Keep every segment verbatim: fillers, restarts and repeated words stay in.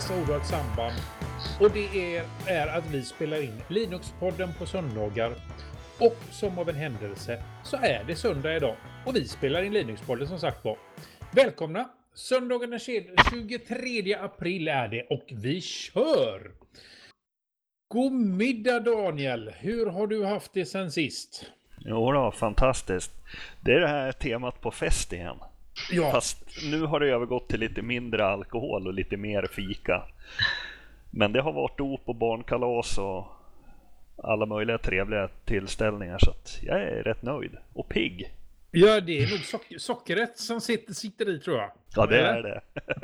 dessa ord har ett samband. Och det är, är att vi spelar in Linux-podden på söndagar. Och som av en händelse så är det söndag idag. Och vi spelar in Linux-podden som sagt var. Välkomna! Söndagen den tjugotredje april är det och vi kör! God middag Daniel! Hur har du haft det sen sist? Jo då, fantastiskt. Det är det här temat på fest igen. Ja. Fast nu har det övergått till lite mindre alkohol och lite mer fika. Men det har varit dop och barnkalas och alla möjliga trevliga tillställningar, så att jag är rätt nöjd och pigg. Ja, det är nog sock- sockerrätt som sitter, sitter i, tror jag. Ja, det är det.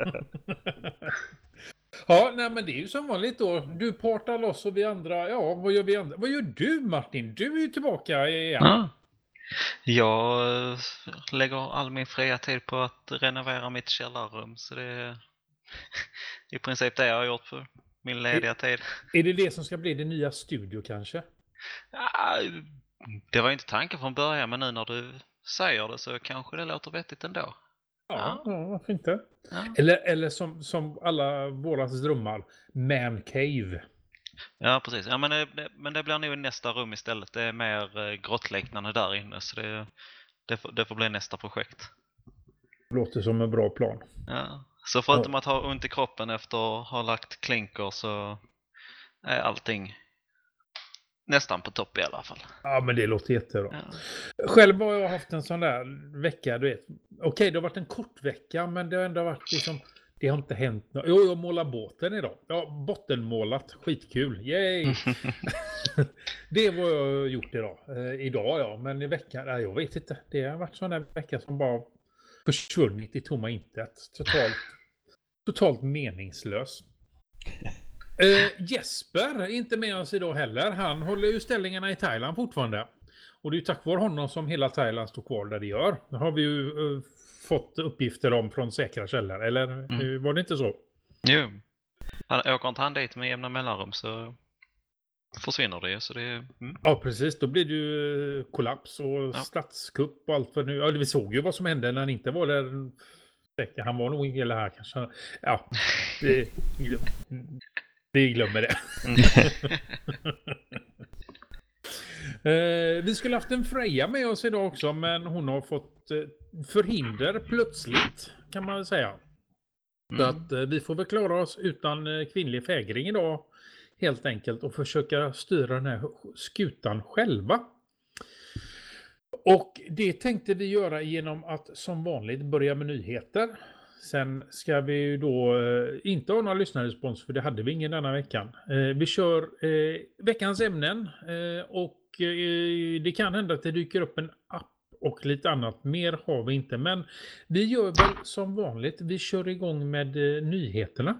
Ja, nej, men det är ju som vanligt då. Du partar loss och vi andra, ja, vad gör vi andra? Vad gör du Martin? Du är ju tillbaka igen. Ja. Jag eh, lägger all min fria tid på att renovera mitt källarrum, så det är i princip det jag har gjort för min lediga tid. Är det det som ska bli det nya studio kanske? Ja, det var ju inte tanken från början, men nu när du säger det så kanske det låter vettigt ändå. Ja, ja varför inte? Ja. Eller, eller som, som alla våra drömmar, man cave. Ja, precis. Ja, men, det, men det blir nog nästa rum istället. Det är mer eh, grottliknande där inne, så det, det, får, det får bli nästa projekt. Låter som en bra plan. Ja. Så förutom ja. att ha ont i kroppen efter att ha lagt klinker så är allting nästan på topp i alla fall. Ja, men det låter jättebra. Ja. Själv har jag haft en sån där vecka, du vet. Okej, det har varit en kort vecka, men det har ändå varit liksom, det har inte hänt något. Jo, jag målar båten idag. Ja, bottenmålat. Skitkul. Yay! Det var jag gjort idag. Eh, idag, ja. Men i veckan, nej, jag vet inte. Det har varit sån där vecka som bara försvunnit i tomma intet. Totalt, totalt meningslös. Uh, Jesper är inte med oss idag heller. Han håller ju ställningarna i Thailand fortfarande. Och det är ju tack vare honom som hela Thailand står kvar där det gör. Det har vi ju uh, fått uppgifter om från säkra källor. Eller mm. uh, var det inte så? Jo. Han åker inte han dit med jämna mellanrum så försvinner det. Så det mm. Ja, precis. Då blir det ju kollaps och ja. statskupp och allt för nu. Ja, vi såg ju vad som hände när han inte var där. Han var nog hela här kanske. Ja, det... Vi glömmer det. eh, vi skulle haft en Freja med oss idag också, men hon har fått eh, förhinder plötsligt, kan man väl säga. Mm. Så att eh, vi får väl klara oss utan eh, kvinnlig fägring idag, helt enkelt, och försöka styra den här skutan själva. Och det tänkte vi göra genom att som vanligt börja med nyheter. Sen ska vi ju då eh, inte ha några lyssnarrespons, för det hade vi ingen denna veckan. Eh, vi kör eh, veckans ämnen eh, och eh, det kan hända att det dyker upp en app och lite annat. Mer har vi inte, men vi gör väl som vanligt. Vi kör igång med eh, nyheterna.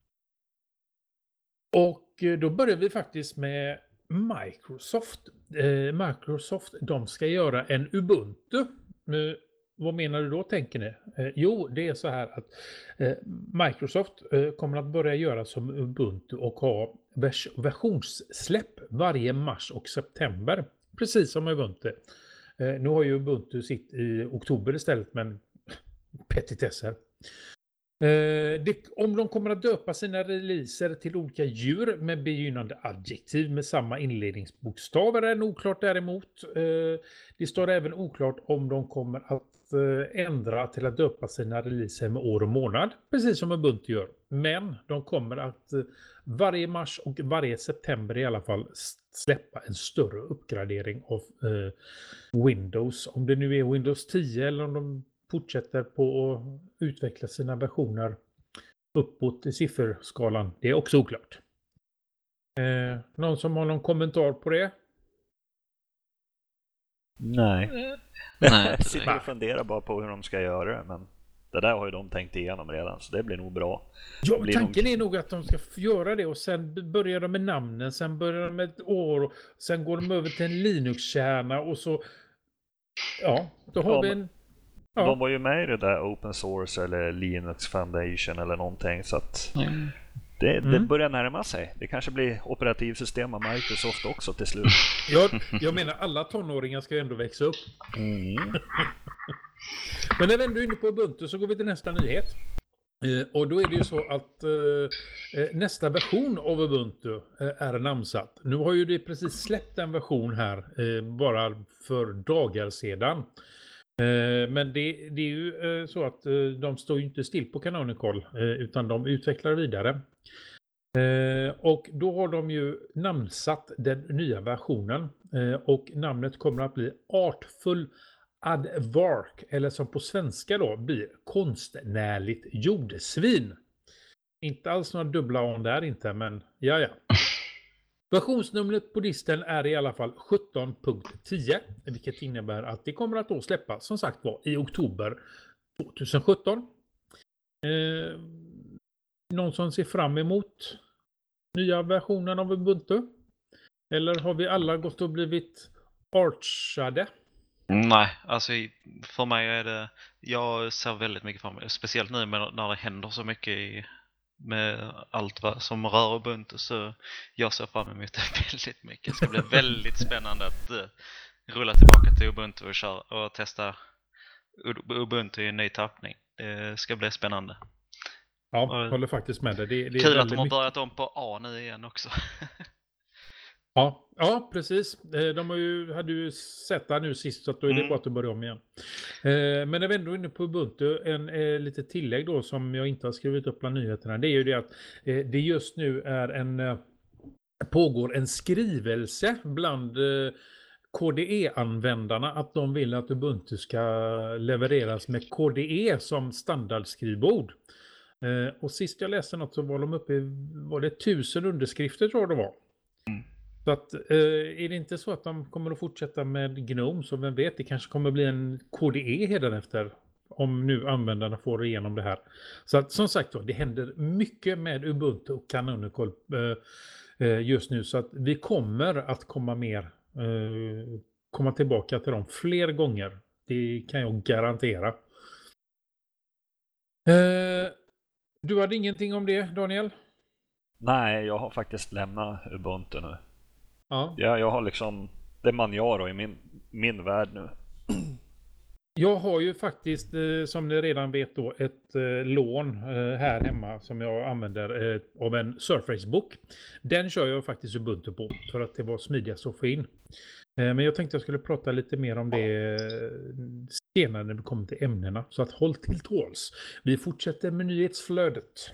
Och eh, då börjar vi faktiskt med Microsoft. Eh, Microsoft, de ska göra en Ubuntu. Eh, Vad menar du då, tänker ni? Eh, jo, det är så här att eh, Microsoft eh, kommer att börja göra som Ubuntu och ha vers- versionssläpp varje mars och september. Precis som Ubuntu. Eh, nu har ju Ubuntu sitt i oktober istället, men petitesser. Eh, det, om de kommer att döpa sina releaser till olika djur med begynnande adjektiv med samma inledningsbokstäver är oklart däremot. Eh, det står även oklart om de kommer att ändra till att döpa sina releaser med år och månad, precis som Ubuntu gör. Men de kommer att varje mars och varje september i alla fall släppa en större uppgradering av eh, Windows. Om det nu är Windows tio eller om de fortsätter på att utveckla sina versioner uppåt i sifferskalan, det är också oklart. Eh, någon som har någon kommentar på det? Nej. Nej, Jag sitter och funderar bara på hur de ska göra det, men det där har ju de tänkt igenom redan, så det blir nog bra. Ja, blir tanken nog... är nog att de ska göra det och sen börjar de med namnen, sen börjar de med ett år och sen går de över till en Linux-kärna och så ja, då har ja, vi en ja. De var ju med i det där Open Source eller Linux Foundation eller någonting, så att Mm. det, Mm. det börjar närma sig. Det kanske blir operativsystem av Microsoft också till slut. Jag, jag menar, alla tonåringar ska ju ändå växa upp. Mm. Men när vi ändå är inne på Ubuntu så går vi till nästa nyhet. Eh, och då är det ju så att eh, eh, nästa version av Ubuntu eh, är namnsatt. Nu har ju det precis släppt en version här eh, bara för dagar sedan. Eh, men det, det är ju eh, så att eh, de står ju inte still på Canonical eh, utan de utvecklar vidare. Eh, och då har de ju namnsatt den nya versionen eh, och namnet kommer att bli Artful Aardvark, eller som på svenska då blir konstnärligt jordsvin. Inte alls några dubbla on där inte, men ja ja. Versionsnumret på disten är i alla fall sjutton punkt tio, vilket innebär att det kommer att då släppas som sagt var i oktober tjugohundrasjutton. Eh, någon som ser fram emot nya versionen av Ubuntu? Eller har vi alla gått och blivit archade? Nej, alltså för mig är det, jag ser väldigt mycket fram emot, speciellt nu med, när det händer så mycket i, med allt vad, som rör Ubuntu, så jag ser fram emot det väldigt mycket. Det ska bli väldigt spännande att uh, rulla tillbaka till Ubuntu och, köra, och testa Ubuntu i en ny tappning. Det ska bli spännande. Ja, och, håller faktiskt med det. det, det kul att de har mycket... börjat om på A nu igen också. Ja, ja, precis. De har ju, hade ju sett det nu sist, så att då är det mm. bara att börja om igen. Men när vi ändå är inne på Ubuntu, en eh, lite tillägg då som jag inte har skrivit upp bland nyheterna, det är ju det att eh, det just nu är en eh, pågår en skrivelse bland eh, K D E-användarna att de vill att Ubuntu ska levereras med K D E som standardskrivbord. Eh, och sist jag läste något så var de uppe i, var det tusen underskrifter tror jag det var. Mm. Så att, eh, är det inte så att de kommer att fortsätta med GNOME, så vem vet, det kanske kommer att bli en K D E hädanefter om nu användarna får igenom det här. Så att som sagt då, det händer mycket med Ubuntu och Canonical eh, just nu, så att vi kommer att komma mer eh, komma tillbaka till dem fler gånger. Det kan jag garantera. Eh, du hade ingenting om det, Daniel? Nej, jag har faktiskt lämnat Ubuntu nu. Ja. Ja, jag har liksom det Manjaro i min, min värld nu. Jag har ju faktiskt, eh, som ni redan vet då, ett eh, lån eh, här hemma som jag använder eh, av en Surface-book. Den kör jag faktiskt Ubuntu på för att det var smidigast att få in. Eh, men jag tänkte jag skulle prata lite mer om det senare när vi kommer till ämnena. Så att håll till tåls. Vi fortsätter med nyhetsflödet.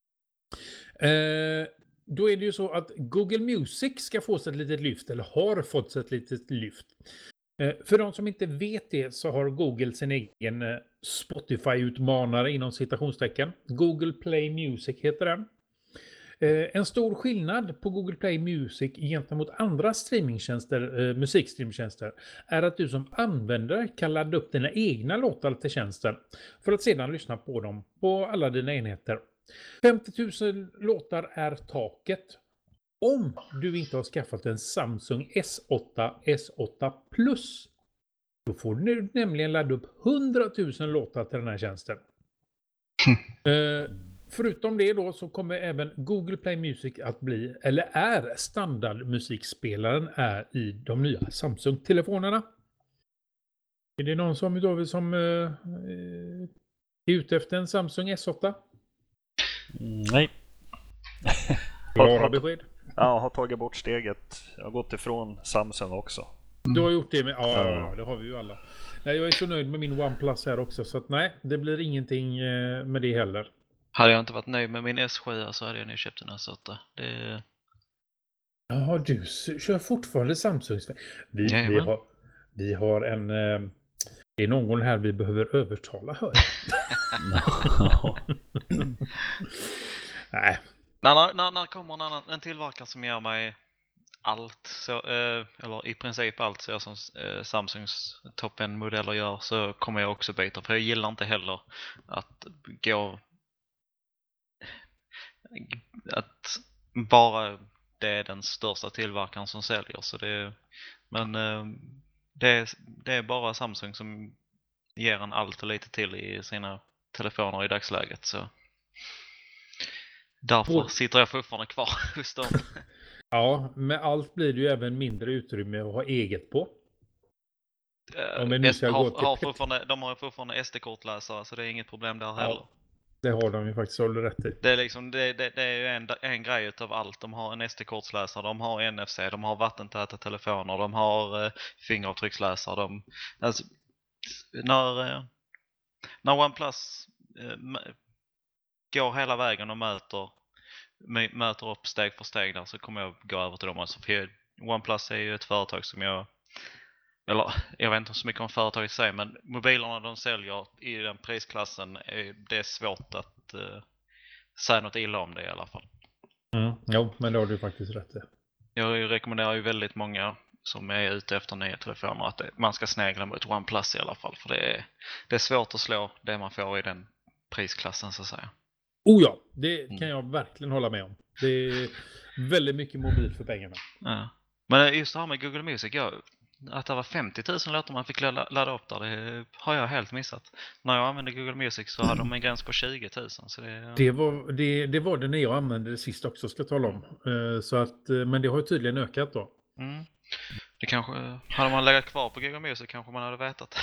Eh, Då är det ju så att Google Music ska få sig ett litet lyft, eller har fått sig ett litet lyft. Eh, för de som inte vet det så har Google sin egen eh, Spotify-utmanare inom citationstecken. Google Play Music heter den. Eh, en stor skillnad på Google Play Music gentemot andra streamingtjänster, eh, musikstreamtjänster, är att du som användare kan ladda upp dina egna låtar till tjänsten för att sedan lyssna på dem på alla dina enheter. femtio tusen låtar är taket om du inte har skaffat en Samsung S åtta S åtta Plus. Då får du nämligen ladda upp hundra tusen låtar till den här tjänsten. eh, förutom det då så kommer även Google Play Music att bli, eller är standardmusikspelaren är i de nya Samsung-telefonerna. Är det någon som, då, som eh, är ute efter en Samsung S åtta? Nej. Klara besked. Ja, jag har tagit bort steget. Jag har gått ifrån Samsung också. Du har gjort det med, ja, ja, det har vi ju alla. Nej, jag är så nöjd med min OnePlus här också, så att nej, det blir ingenting med det heller. Hade jag inte varit nöjd med min S sju så hade jag nu köpt en S åtta. Det... Ja, du kör fortfarande Samsung. Vi, vi, har, vi har en... Det är någon här vi behöver övertala, hör Nej. När, när, när kommer en, annan, en tillverkare som ger mig allt, så, eh, eller i princip allt så som eh, Samsungs toppen-modeller gör, så kommer jag också byta. För jag gillar inte heller att gå... Att bara det är den största tillverkaren som säljer. Så det, men eh, det, är, det är bara Samsung som ger en allt och lite till i sina telefoner i dagsläget. Så därför oh. sitter jag fortfarande kvar hos dem. Ja, med allt blir det ju även mindre utrymme att ha eget på. Om vi nu ska har, gå till har fortfarande, de har fortfarande S D-kortläsare, så det är inget problem där heller. Ja. Det har de ju faktiskt hållit rätt i. Det är liksom det, det, det är ju en, en grej utav allt. De har en S D-kortsläsare, de har N F C, de har vattentäta telefoner, de har eh, fingeravtrycksläsare. De, alltså, när, eh, när OnePlus eh, går hela vägen och möter, möter upp steg för steg där, så kommer jag gå över till dem. Alltså, för OnePlus är ju ett företag som jag, eller jag vet inte så mycket om företaget i sig, men mobilerna de säljer i den prisklassen, är, det är svårt att uh, säga något illa om det i alla fall. Mm, jo, men det har du faktiskt rätt i. Jag rekommenderar ju väldigt många som är ute efter nya telefoner att det, man ska snegla mot OnePlus i alla fall. För det är, det är svårt att slå det man får i den prisklassen, så att säga. Oh ja, det kan jag verkligen hålla med om. Det är väldigt mycket mobil för pengarna. Ja. Men just det här med Google Music, jag, att det var femtio tusen låtar man fick ladda, ladda upp där, det har jag helt missat. När jag använde Google Music så hade de en gräns på tjugo tusen. Så det, det, var, det, det var det när jag använde det sist också, ska jag tala om. Så att, men det har ju tydligen ökat då. Mm. Det kanske, hade man legat kvar på Google Music kanske man hade vetat.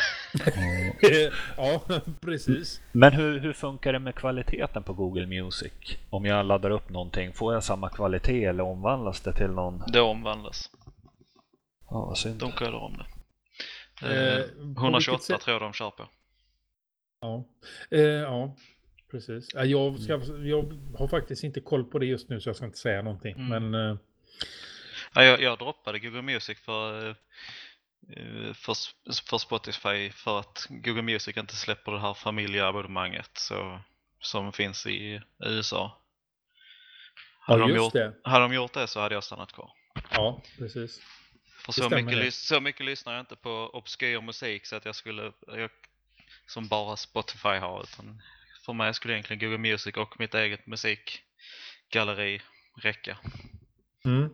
Ja, precis. Men hur, hur funkar det med kvaliteten på Google Music? Om jag laddar upp någonting, får jag samma kvalitet eller omvandlas det till någon? Det omvandlas. Ja, vad synd. De kodar om det. Eh, eh, etthundratjugoåtta tror jag de kör på. Ja, eh, ja precis. Jag, ska, jag har faktiskt inte koll på det just nu, så jag ska inte säga någonting. Mm. Men... Eh... Ja, jag, jag droppade Google Music för, för, för Spotify för att Google Music inte släpper det här familjeabonnemanget så, som finns i U S A. Hade, ja, de just gjort, det. hade de gjort det så hade jag stannat kvar. Ja, precis. För så mycket, så mycket lyssnar jag inte på obskyr musik så att jag skulle, jag, som bara Spotify har, utan för mig skulle egentligen Google Music och mitt eget musikgalleri räcka. Mm.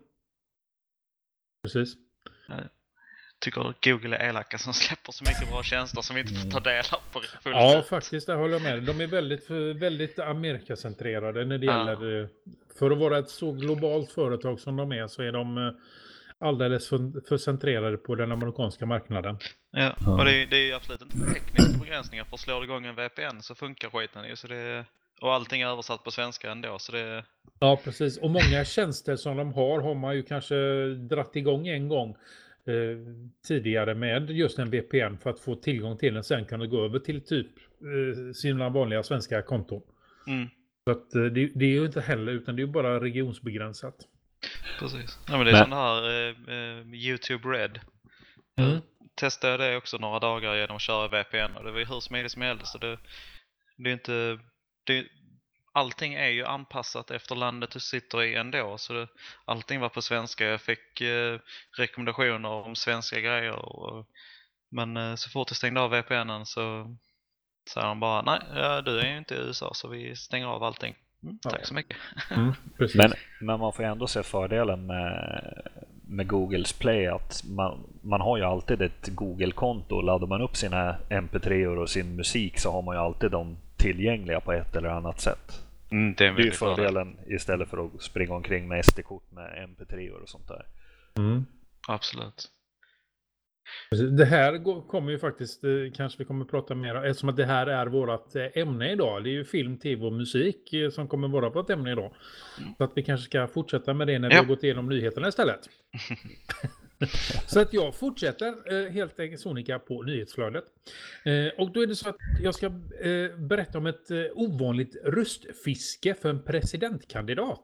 Precis. Jag tycker Google är elaka som släpper så mycket bra tjänster som vi inte får ta del av på fullt. Ja, faktiskt, det håller jag med. De är väldigt, väldigt Amerikacentrerade när det ja. gäller... För att vara ett så globalt företag som de är så är de alldeles för, för centrerade på den amerikanska marknaden. Ja, och det är, det är absolut inte tekniska begränsningar. För att slå igång en V P N så funkar skiten ju. Så det, och allting är översatt på svenska ändå. Så det... Ja, precis. Och många tjänster som de har har man ju kanske dratt igång en gång eh, tidigare med just en V P N för att få tillgång till den. Sen kan du gå över till typ eh, sina vanliga svenska konton. Mm. Så att, eh, det, det är ju inte heller, utan det är ju bara regionsbegränsat. Precis. Ja, men det är men... sån här eh, YouTube Red. Mm. Jag testade det också några dagar genom att köra V P N och det var ju hur smidigt som helst. Så det, det är inte... Det, allting är ju anpassat efter landet du sitter i ändå. Så det, allting var på svenska. Jag fick eh, rekommendationer om svenska grejer. Och, men eh, så fort jag stängde av V P N:en så sa de bara nej, ja, du är ju inte i U S A så vi stänger av allting. Mm, tack ja. så mycket. Mm, men, men man får ju ändå se fördelen med, med Googles Play att man, man har ju alltid ett Google-konto. Laddar man upp sina M P tre-or och sin musik så har man ju alltid dem tillgängliga på ett eller annat sätt. Mm, det är, det är ju fördelen fördel. Istället för att springa omkring med S D-kort med M P tre-or och sånt där. Mm. Absolut. Det här kommer ju faktiskt, kanske vi kommer att prata mer om, eftersom att det här är vårt ämne idag. Det är ju film, tv och musik som kommer vara vårt ämne idag. Så att vi kanske ska fortsätta med det när ja. vi har gått igenom nyheterna istället. Så att jag fortsätter helt enkelt sonika på nyhetsflödet. Och då är det så att jag ska berätta om ett ovanligt röstfiske för en presidentkandidat.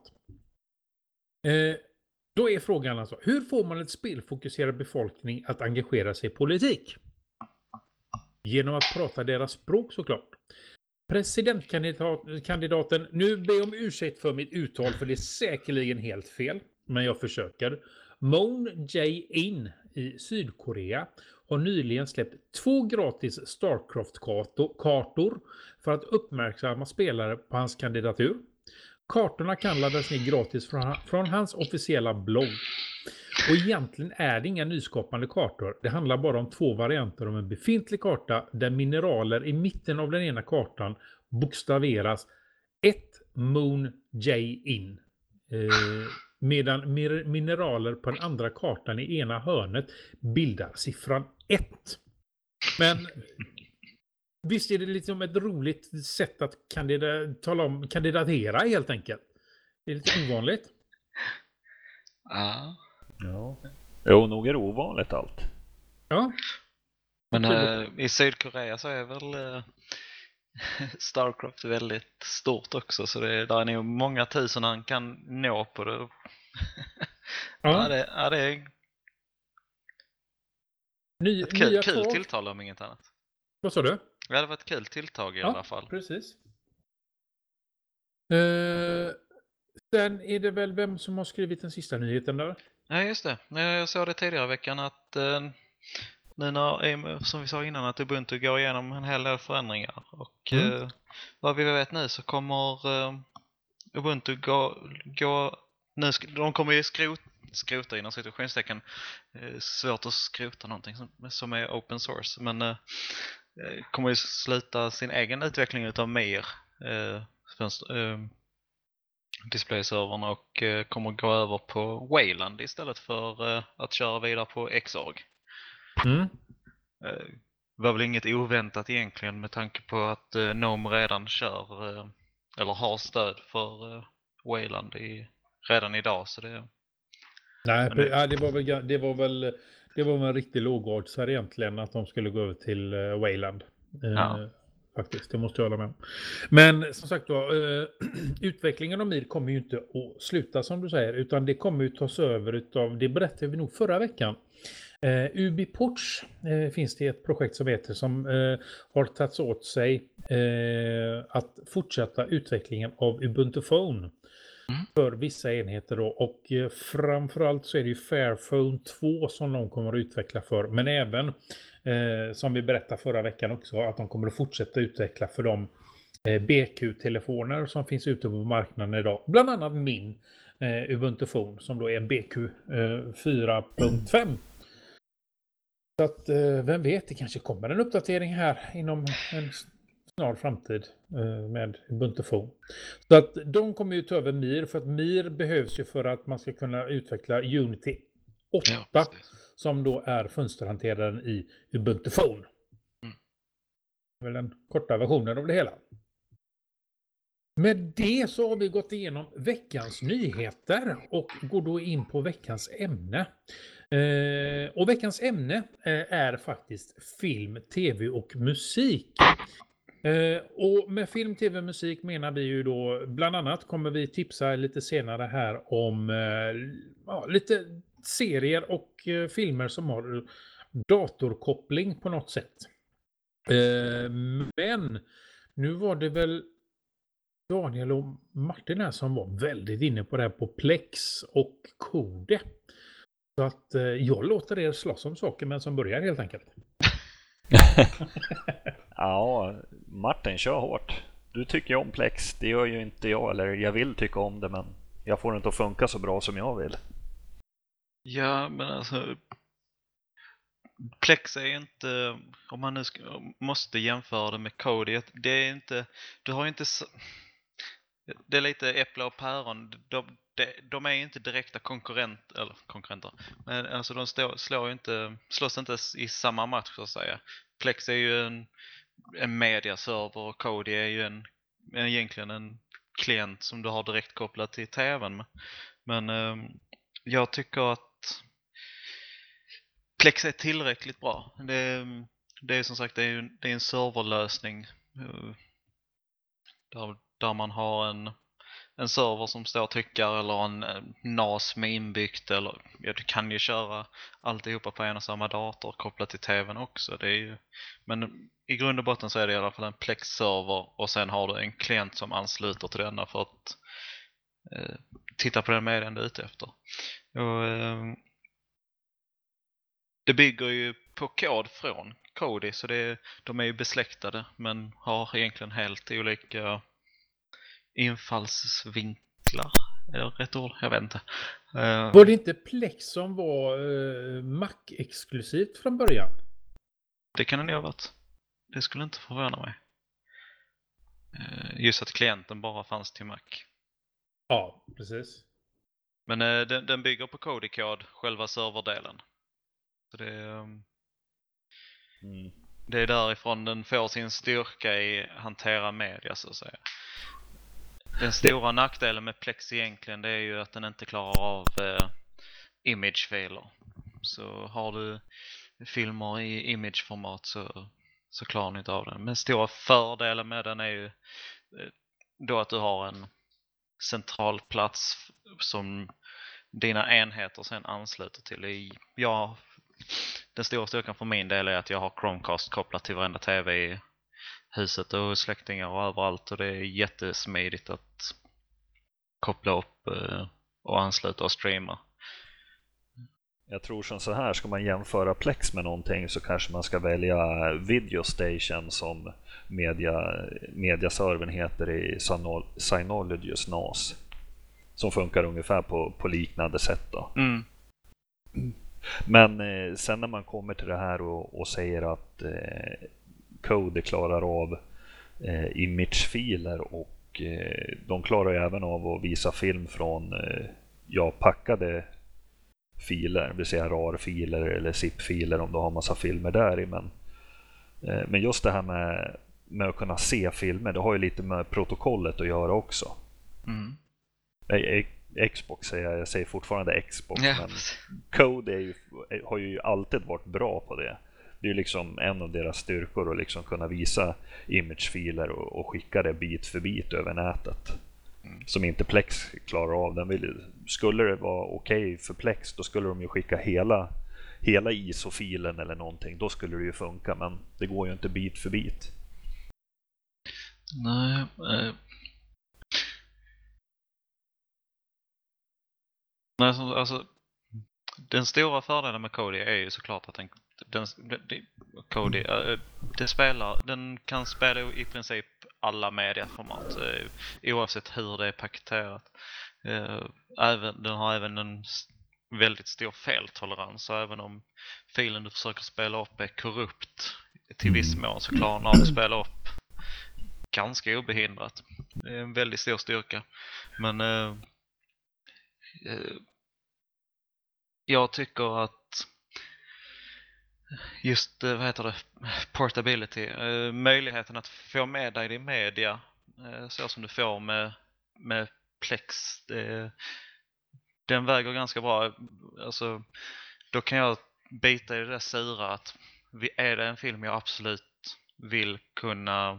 Då är frågan alltså, hur får man ett spelfokuserad befolkning att engagera sig i politik? Genom att prata deras språk såklart. Presidentkandidaten, nu ber jag om ursäkt för mitt uttal för det är säkerligen helt fel, men jag försöker. Moon Jae-in i Sydkorea har nyligen släppt två gratis Starcraft-kartor för att uppmärksamma spelare på hans kandidatur. Kartorna kan laddas ner gratis från, från hans officiella blogg. Och egentligen är det inga nyskapande kartor. Det handlar bara om två varianter av en befintlig karta där mineraler i mitten av den ena kartan bokstaveras ett Moon Jae-in. Eh, medan mineraler på den andra kartan i ena hörnet bildar siffran ett. Men visst är det liksom ett roligt sätt att kandida, tala om, kandidatera helt enkelt. Det är lite ovanligt. Ja. Ja. Jo, nog är det ovanligt allt. Ja. Men äh, i Sydkorea så är väl äh, Starcraft väldigt stort också, så det där är nog många tusen han kan nå på det. Ja, Ja. ja, det, ja, det är Ny, ett kul, nya kul tag. tilltal om inget annat. Vad sa du? Det hade varit ett kul tilltag i Ja, alla fall. precis. Uh, sen är det väl vem som har skrivit den sista nyheten där? Ja, just det. Jag såg det tidigare i veckan att uh, nu när, som vi sa innan, att Ubuntu går igenom en hel del förändringar. Och mm. uh, vad vi vet nu så kommer uh, Ubuntu gå, gå nu, de kommer ju skrot, skrota inom situationstecken. Uh, svårt att skrota någonting som, som är open source. Men uh, kommer ju sluta sin egen utveckling utav Mir. Uh, uh, Displayservern och uh, kommer gå över på Wayland istället för uh, att köra vidare på Xorg. Mm. Uh, var väl inget oväntat egentligen med tanke på att uh, Gnome redan kör uh, eller har stöd för uh, Wayland i, redan idag, så det. Nej, det... Ja, det var väl det var väl det var väl en riktig lågoddsare egentligen att de skulle gå över till uh, Wayland. Uh, ja. Faktiskt, det måste jag hålla med. Men som sagt då, uh, utvecklingen av Mir kommer ju inte att sluta som du säger, utan det kommer ju tas över utav, det berättade vi nog förra veckan. Uh, UbiPorts uh, finns det ett projekt som heter som uh, har tagit åt sig uh, att fortsätta utvecklingen av Ubuntu Phone mm. för vissa enheter då, och uh, framförallt så är det ju Fairphone två som de kommer att utveckla för, men även uh, som vi berättade förra veckan också, att de kommer att fortsätta utveckla för de uh, B Q-telefoner som finns ute på marknaden idag, bland annat min uh, Ubuntu Phone som då är en B Q uh, fyra punkt fem. Så att, eh, vem vet, det kanske kommer en uppdatering här inom en snar framtid eh, med Ubuntu Phone. Så att de kommer ju ta över Mir, för att Mir behövs ju för att man ska kunna utveckla Unity åtta ja, som då är fönsterhanteraren i Ubuntu Phone. Mm. Det är väl den korta versionen av det hela. Med det så har vi gått igenom veckans nyheter och går då in på veckans ämne. Eh, och veckans ämne eh, är faktiskt film, tv och musik. Eh, och med film, tv och musik menar vi ju då, bland annat kommer vi tipsa lite senare här om eh, ja, lite serier och eh, filmer som har datorkoppling på något sätt. Eh, men nu var det väl Daniel och Martin här som var väldigt inne på det här på Plex och Kode. Så att eh, jag låter er slåss om saker, men som börjar helt enkelt. Ja, Martin, kör hårt. Du tycker ju om Plex, det gör ju inte jag, eller jag vill tycka om det, men jag får det inte att funka så bra som jag vill. Ja, men alltså Plex är inte, om man nu ska, måste jämföra det med Kode, det är inte, du har inte, det är lite äpple och päron. De, de, de är inte direkta konkurrenter, eller konkurrenter, men alltså de stå, slår ju inte, slåss inte i samma match så att säga. Plex är ju en, en mediaserver och Kode är ju en, egentligen en klient som du har direkt kopplat till tvn. Men eh, jag tycker att Plex är tillräckligt bra. Det, det är som sagt det är, det är en serverlösning där, där man har en, en server som står och tryckar, eller en, en N A S med inbyggt, eller ja, du kan ju köra alltihopa på en och samma dator kopplat till tvn också. Det är ju, men i grund och botten så är det i alla fall en Plex-server, och sen har du en klient som ansluter till denna för att eh, titta på den medien du är ute efter. Och, eh, det bygger ju på kod från Kodi, så det, de är ju besläktade men har egentligen helt olika infallsvinklar. Är det rätt ord? Jag vet inte. Uh, var det inte Plex som var uh, Mac-exklusivt från början? Det kan det nog ha varit. Det skulle inte förvåna mig. Uh, just att klienten bara fanns till Mac. Ja, precis. Men uh, den, den bygger på Kodi-kod, själva serverdelen. Så det um... mm. det är därifrån den får sin styrka i hantera media, så att säga. Den stora nackdelen med Plex egentligen, det är ju att den inte klarar av eh, imagefiler. Så har du filmer i imageformat så, så klarar ni inte av den. Men stora fördelen med den är ju eh, då att du har en central plats som dina enheter sen ansluter till. I, ja, den stora styrkan för min del är att jag har Chromecast kopplat till varenda tv i huset och släktingar och överallt, och det är jättesmidigt att koppla upp eh, och ansluta och streama. Jag tror som så här, ska man jämföra Plex med någonting så kanske man ska välja Video Station som media, mediaservern heter i Synology's N A S. Som funkar ungefär på, på liknande sätt då. Mm. Men eh, sen när man kommer till det här och, och säger att eh, Kodi klarar av eh, imagefiler och eh, de klarar ju även av att visa film från eh, ja, packade filer, det vill säga RAR-filer eller zip-filer om du har massa filmer där i. Men, eh, men just det här med, med att kunna se filmer, det har ju lite med protokollet att göra också. Mm. Eh, Xbox säger jag, jag säger fortfarande Xbox, Ja. men Kodi är ju, har ju alltid varit bra på det. Det är ju liksom en av deras styrkor att liksom kunna visa imagefiler och, och skicka det bit för bit över nätet. Mm. Som inte Plex klarar av. Den vill, skulle det vara okej okay för Plex, då skulle de ju skicka hela, hela I S O-filen eller någonting. Då skulle det ju funka, men det går ju inte bit för bit. Nej, eh. Nej, alltså, alltså den stora fördelen med Kodi är ju såklart att den, den, den Kodi, äh, det spelar, den kan spela i princip alla medieformat äh, oavsett hur det är paketerat. Äh, även, den har även en väldigt stor feltolerans, så även om filen du försöker spela upp är korrupt till viss mån, så klarar den av att spela upp ganska obehindrat. Det är en väldigt stor styrka. Men äh, jag tycker att just, vad heter det, portability, möjligheten att få med dig i media så som du får med, med Plex, det, den väger ganska bra. Alltså, då kan jag bita i det där sura att är det en film jag absolut vill kunna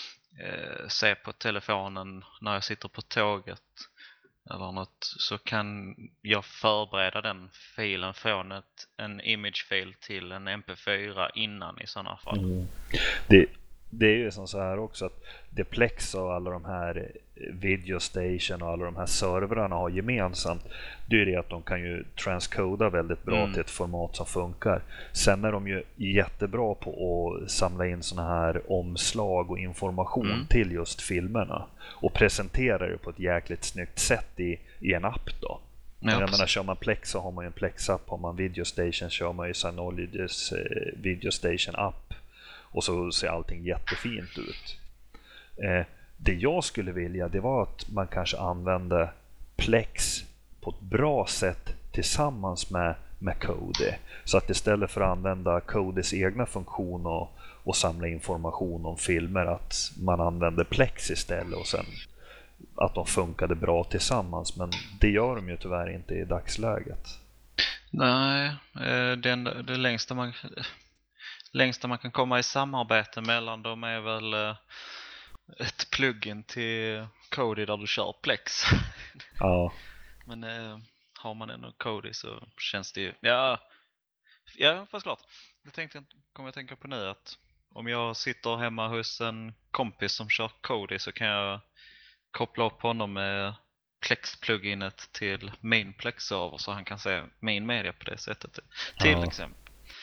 eh, se på telefonen när jag sitter på tåget eller något, så kan jag förbereda den filen från ett, en imagefil till en M P fyra innan i sådana fall. Mm. Det, det är ju som så här också att det Plex och alla de här Video Station och alla de här servrarna har gemensamt, det är det att de kan ju transcoda väldigt bra mm. till ett format som funkar. Sen är de ju jättebra på att samla in såna här omslag och information mm. till just filmerna och presentera det på ett jäkligt snyggt sätt i, i en app då. Ja, jag menar, kör man Plex så har man ju en Plex-app, har man Video Station kör man ju Synology's eh, Video Station-app och så ser allting jättefint ut. Eh, det jag skulle vilja, det var att man kanske använde Plex på ett bra sätt tillsammans med, med Kodi. Så att istället för att använda Kodis egna funktion och, och samla information om filmer, att man använde Plex istället och sen att de funkade bra tillsammans. Men det gör de ju tyvärr inte i dagsläget. Nej, det, det längsta man längsta man kan komma i samarbete mellan dem är väl ett plugin till Kodi där du kör Plex. Ja. Men eh, har man ändå Kodi så känns det ju... Ja, ja fast klart. Det tänkte, kommer jag tänka på nu att om jag sitter hemma hos en kompis som kör Kodi så kan jag koppla upp honom med Plex-pluginet till min Plex-server så han kan se min media på det sättet. Till ja. exempel.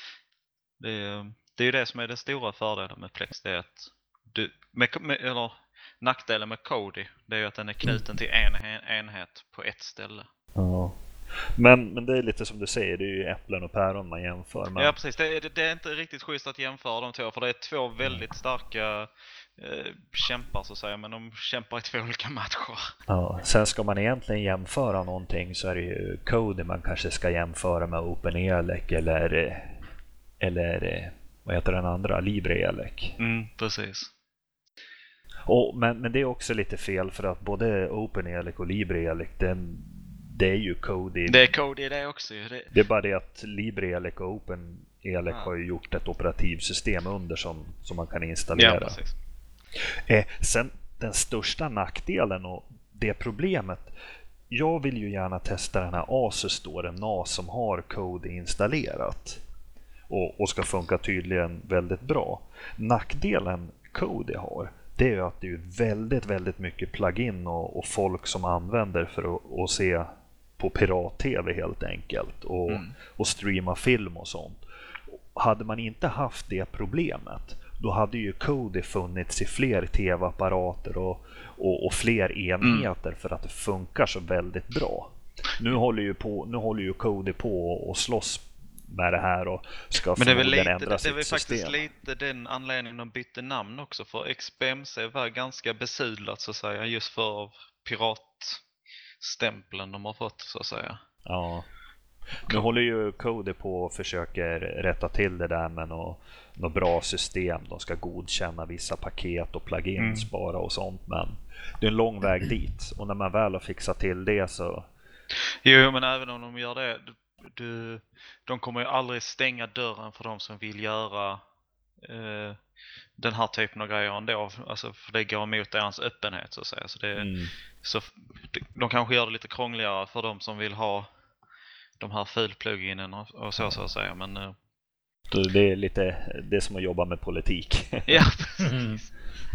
Det är, det är ju det som är den stora fördelen med Plex. Det är att du, med, med, eller nackdelen med Kodi, det är ju att den är knuten till en enhet på ett ställe. Ja. Men, men det är lite som du säger, det är ju äpplen och päron man jämför. Men... Ja, precis. Det, det, det är inte riktigt schysst att jämföra de två, för det är två väldigt starka eh, kämpar så att säga, men de kämpar i två olika matcher. Ja, sen ska man egentligen jämföra någonting så är det ju Kodi man kanske ska jämföra med OpenELEC eller, eller vad heter den andra? LibreElec. Mm, precis. Och, men, men det är också lite fel för att både OpenElec och LibreElec, den, det är ju Kodi. Det är Kodi i det också. Det... det är bara det att LibreElec och OpenElec Ja. har ju gjort ett operativsystem under som, som man kan installera. Ja, precis. Eh, sen den största nackdelen och det problemet, jag vill ju gärna testa den här Asus då, en N A S som har Kodi installerat och, och ska funka tydligen väldigt bra. Nackdelen Kodi har, det är ju att det är väldigt, väldigt mycket plugin och, och folk som använder för att, att se på pirat-tv helt enkelt och, Mm. och streama film och sånt. Hade man inte haft det problemet, då hade ju Kodi funnits i fler tv-apparater och, och, och fler enheter mm. för att det funkar så väldigt bra. Nu håller ju, på, nu håller ju Kodi på och slåss med det här och ska Men det är väl förmodligen lite, ändra det, sitt är väl system. faktiskt lite den anledningen de bytte namn också, för X B M C var ganska besudlat så att säga, just för piratstämpeln de har fått så att säga. Ja. Nu håller ju Kodi på och försöker rätta till det där med något, något bra system. De ska godkänna vissa paket och plugins mm. bara och sånt, men det är en lång väg dit. Och när man väl har fixat till det så... Jo, men även om de gör det, du, de kommer ju aldrig stänga dörren för de som vill göra eh, den här typen av grejer ändå. Alltså, för det går emot deras öppenhet så att säga. Så det, mm. så de kanske gör det lite krångligare för de som vill ha de här fulpluginen och, och så, så att säga, men... Uh... Det är lite det som att jobba med politik. Ja, precis.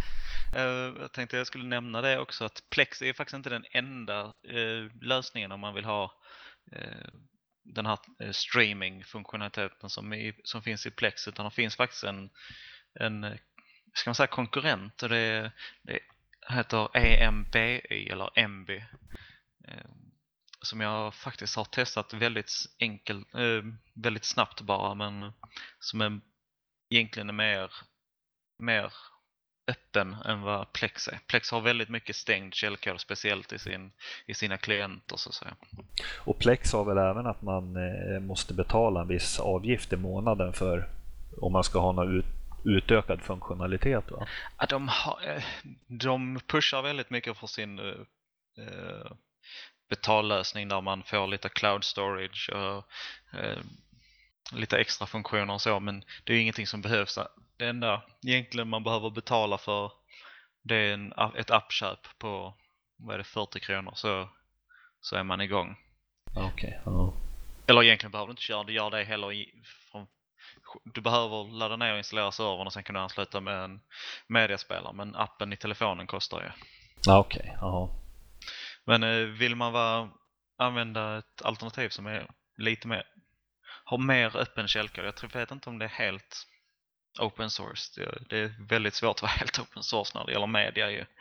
uh, jag tänkte jag skulle nämna det också, att Plex är faktiskt inte den enda uh, lösningen om man vill ha uh, den här uh, streaming-funktionaliteten som, i, som finns i Plex, utan det finns faktiskt en, en ska man säga, konkurrent, och det, det heter E M B Y eller M B. Uh, som jag faktiskt har testat väldigt enkelt, eh, väldigt snabbt bara, men som är, egentligen är mer, mer öppen än vad Plex är. Plex har väldigt mycket stängd källkod, speciellt i, sin, i sina klienter så att säga. Och Plex har väl även att man eh, måste betala en viss avgift i månaden för om man ska ha någon ut, utökad funktionalitet, va? Ja, de, har, de pushar väldigt mycket för sin... Eh, betallösning där man får lite cloud storage och eh, lite extra funktioner och så, men det är ju ingenting som behövs. Det enda egentligen man behöver betala för, det är en, ett appköp på vad är det, fyrtio kronor, så, så är man igång. Okej. Okay. Oh. Eller egentligen behöver du inte köra, du gör det heller i, från, du behöver ladda ner och installera servern och sen kan du ansluta med en mediaspelare, men appen i telefonen kostar ju. Okej, okay. Jaha. Men eh, vill man vara, använda ett alternativ som är lite mer, har mer öppen källkod. Jag tror, vet inte om det är helt open source. Det, det är väldigt svårt att vara helt open source när det gäller media ju.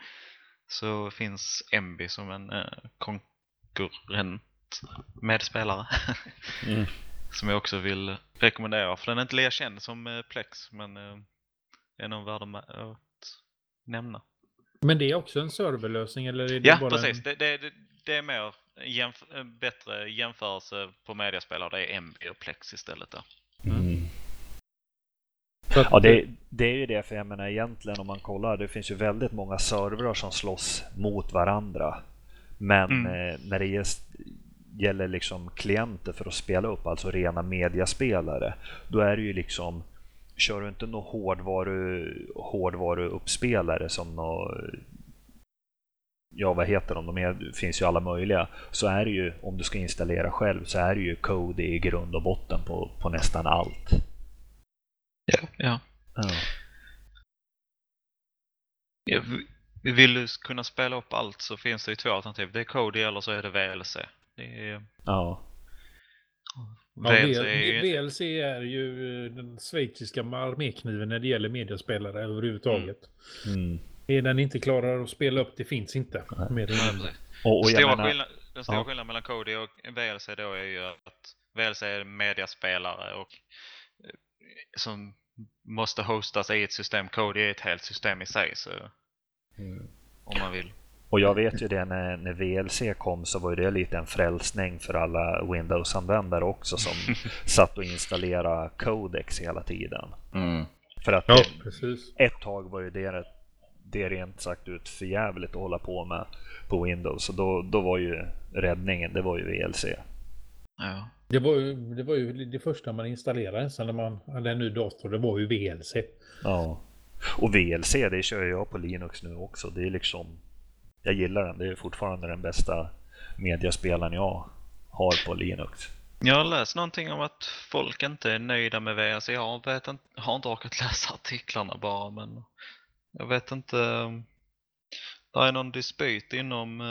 Så finns M B som en eh, konkurrent medspelare. mm. Som jag också vill rekommendera. För den är inte lika känd som eh, Plex, men eh, är nog värd att nämna. Men det är också en serverlösning, eller är det ja, bara precis. En... Det, det, det är mer jämf- bättre jämförelse på mediaspelare. Det är M B och Plex istället där. Mm. Ja, det, det är ju det, för jag menar egentligen om man kollar, det finns ju väldigt många servrar som slåss mot varandra. Men mm. eh, när det just gäller liksom klienter för att spela upp, alltså rena mediaspelare, då är det ju liksom, kör du inte någon hårdvaru, hårdvaruuppspelare som någon, ja vad heter de, de är, finns ju alla möjliga, så är det ju, om du ska installera själv, så är det ju Kodi i grund och botten på, på nästan allt. Ja, ja. ja. ja vill du kunna spela upp allt så finns det ju två alternativ. Det är Kodi eller så är det V L C. Det är... Ja. V L C, ja, är ju... V L C är ju den schweiziska armékniven när det gäller mediaspelare överhuvudtaget. Mm. Det den inte klarar att spela upp, det finns inte. Med det ja, och, och stora menar... skillnad, den stora ja. skillnaden mellan Kodi och V L C då är ju att V L C är mediaspelare och som måste hostas i ett system. Kodi är ett helt system i sig, så mm. om man vill. Och jag vet ju det när, när V L C kom så var det lite en frälsning för alla Windows-användare också som satt och installerade codex hela tiden. Mm. För att Ja, det, precis. ett tag var ju det, det rent sagt ut för jävligt att hålla på med på Windows. Så då, då var ju räddningen, det var ju V L C. Ja. Det var, ju, det var ju det första man installerade sen när man hade en ny dator. Det var ju V L C. Ja. Och V L C, det kör jag på Linux nu också. Det är liksom, jag gillar den. Det är fortfarande den bästa mediaspelaren jag har på Linux. Jag har läst någonting om att folk inte är nöjda med V L C. Jag vet inte, har inte orkat läsa artiklarna bara, men jag vet inte. Det är någon dispyt inom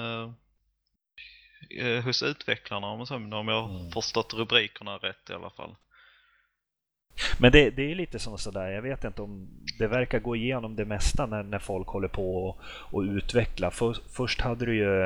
eh, hos utvecklarna om, så, om jag har Mm. förstått rubrikerna rätt i alla fall. Men det, det är lite som sådär, jag vet inte om det verkar gå igenom det mesta när, när folk håller på och, och utveckla. För, först hade du ju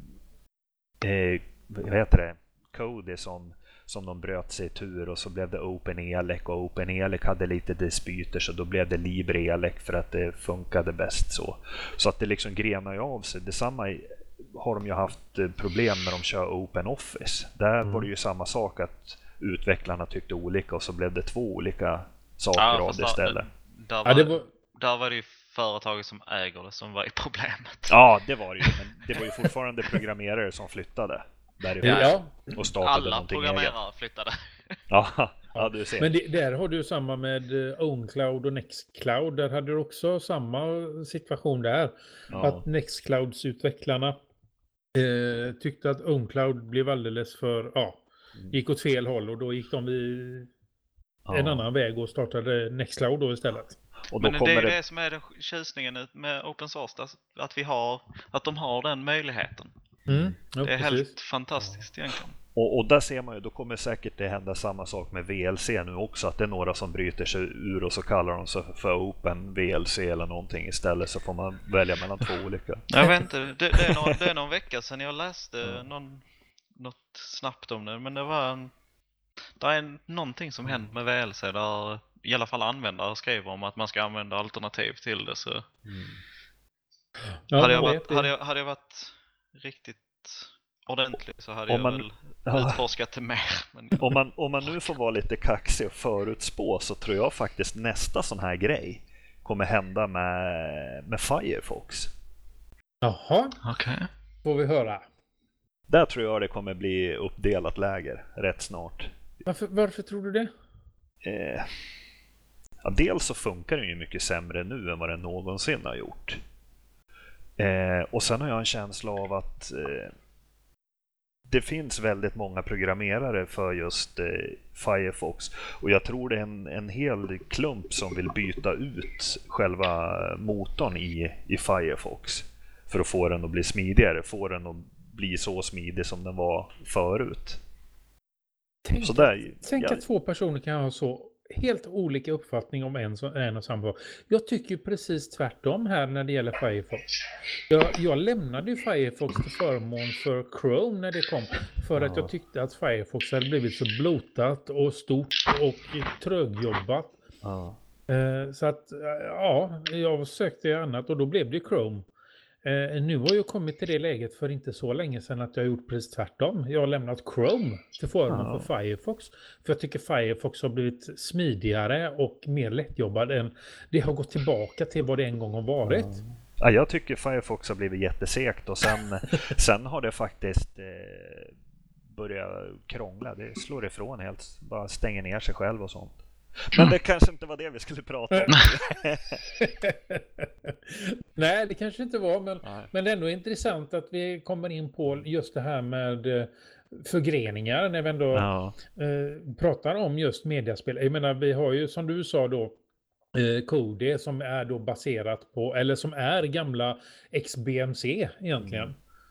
eh, vad heter det, Kodi som, som de bröt sig i tur, och så blev det OpenELEC, och OpenELEC hade lite dispyter, så då blev det LibreELEC för att det funkade bäst så. Så att det liksom grenar ju av sig. Detsamma i, har de ju haft problem när de kör OpenOffice. Där Mm. var det ju samma sak, att utvecklarna tyckte olika och så blev det två olika saker Ja, av fast det där- istället. Där var, Ja, det var, där var det ju företaget som äger det som var i problemet. Ja, det var det ju, men det var ju fortfarande programmerare som flyttade därifrån ja, och startade Alla någonting eget. programmerare flyttade. Ja, ja, du ser. men det, där har du samma med eh, OwnCloud och Nextcloud. Där hade du också samma situation där. Ja. Att Nextclouds-utvecklarna eh, tyckte att OwnCloud blev alldeles för, ja, gick åt fel håll, och då gick de i Ja. en annan väg och startade Nextcloud då istället. Och då Men det är kommer ju det... det som är den tjusningen med open source, att vi har, att de har den möjligheten. Mm, ja, Det är precis. helt fantastiskt egentligen. Och, och där ser man ju, då kommer säkert det hända samma sak med V L C nu också, att det är några som bryter sig ur och så kallar de sig för Open V L C eller någonting istället, så får man välja mellan två olika. Jag vet inte, det, det, är, någon, det är någon vecka sedan jag läste Ja. någon, något snabbt om det, men det var en, det är någonting som hänt med V L C där i alla fall användare skriver om att man ska använda alternativ till det, så Mm. Ja, hade, jag man varit, vet det. hade, jag, hade jag varit riktigt ordentlig så hade Om jag man- väl Ja. utforskat det mer. Men Om man, om man nu får vara lite kaxig och förutspå, så tror jag faktiskt nästa sån här grej kommer hända med, med Firefox. Jaha, okej. får vi höra. Där tror jag det kommer bli uppdelat läger rätt snart. Varför, varför tror du det? Eh, ja, dels så funkar den ju mycket sämre nu än vad den någonsin har gjort. Eh, och sen har jag en känsla av att eh, det finns väldigt många programmerare för just eh, Firefox. Och jag tror det är en, en hel klump som vill byta ut själva motorn i, i Firefox för att få den att bli smidigare, få den att bli så smidig som den var förut. Tänk, Så där, tänk ja, att två personer kan ha så helt olika uppfattning om en, så- en och samma sak. Jag tycker precis tvärtom här när det gäller Firefox. Jag, jag lämnade ju Firefox till förmån för Chrome när det kom. För att Ja. jag tyckte att Firefox hade blivit så blotat och stort och trögjobbat. ja. Eh, så att, eh, ja, jag sökte annat och då blev det Chrome. Eh, nu har jag kommit till det läget för inte så länge sedan att jag har gjort precis tvärtom. Jag har lämnat Chrome till förmån Ja. för Firefox. För jag tycker Firefox har blivit smidigare och mer lättjobbad än det har gått tillbaka till vad det en gång har varit. Ja, jag tycker Firefox har blivit jättesekt, och sen, sen har det faktiskt eh, börjat krångla. Det slår ifrån helt, bara stänger ner sig själv och sånt. Men det kanske inte var det vi skulle prata om. Nej, det kanske inte var, men, Nej. men det är ändå intressant att vi kommer in på just det här med eh, förgreningar när vi ändå Ja. eh, pratar om just mediaspel. Jag menar, vi har ju som du sa då eh, Kodi som är då baserat på, eller som är gamla X B M C egentligen.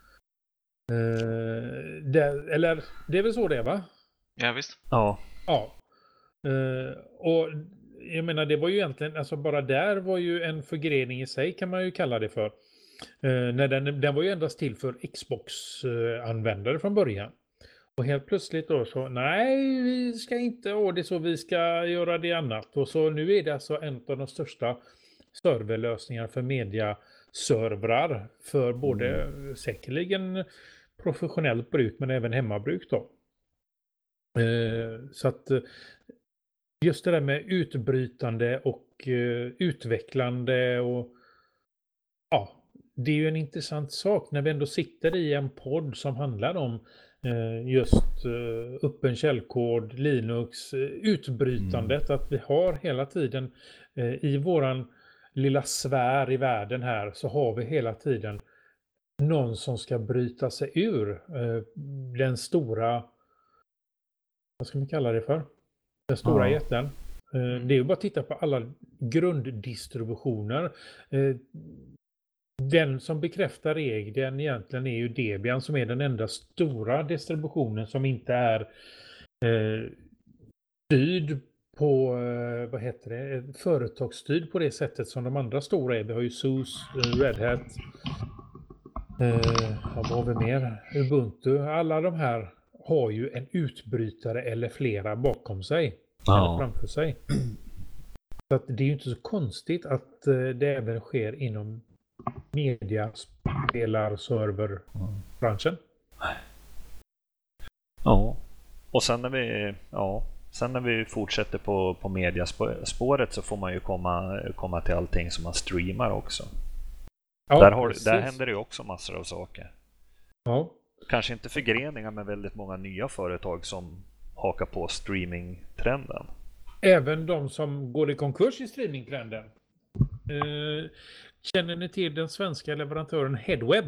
Eh, det, eller det är väl så det är, va? Ja visst. Ja. Ja. Eh, och jag menar, det var ju egentligen, alltså bara där var ju en förgrening i sig kan man ju kalla det för. Eh, när den, den var ju endast till för Xbox-användare från början. Och helt plötsligt då så, nej vi ska inte, och det är så vi ska göra det annat. Och så nu är det alltså en av de största serverlösningar för media servrar för både mm. säkerligen professionellt bruk men även hemmabruk då. Eh, så att just det där med utbrytande och eh, utvecklande och ja, det är ju en intressant sak när vi ändå sitter i en podd som handlar om eh, just eh, öppen källkod, Linux, eh, utbrytandet, mm. att vi har hela tiden eh, i våran lilla sfär i världen här så har vi hela tiden någon som ska bryta sig ur eh, den stora, vad ska man kalla det för? Den stora ja. jätten. Eh, det är ju bara att titta på alla grunddistributioner. Eh, den som bekräftar regeln egentligen är ju Debian som är den enda stora distributionen som inte är eh, styrd på, eh, vad heter det, företagsstyrd på det sättet som de andra stora är. Vi har ju SUSE, eh, Red Hat, eh, vad har vi mer? Ubuntu. Alla de här har ju en utbrytare eller flera bakom sig. Ja. Eller framför sig. Så att det är ju inte så konstigt att eh, det även sker inom media, spelar, server, branschen. Ja. Och sen när vi ja, sen när vi fortsätter på på mediaspåret så får man ju komma komma till allting som man streamar också. Ja, där har där händer det ju också massor av saker. Ja. Kanske inte förgreningar men väldigt många nya företag som hakar på streamingtrenden. Även de som går i konkurs i streamingtrenden. Eh, känner ni till den svenska leverantören Headweb?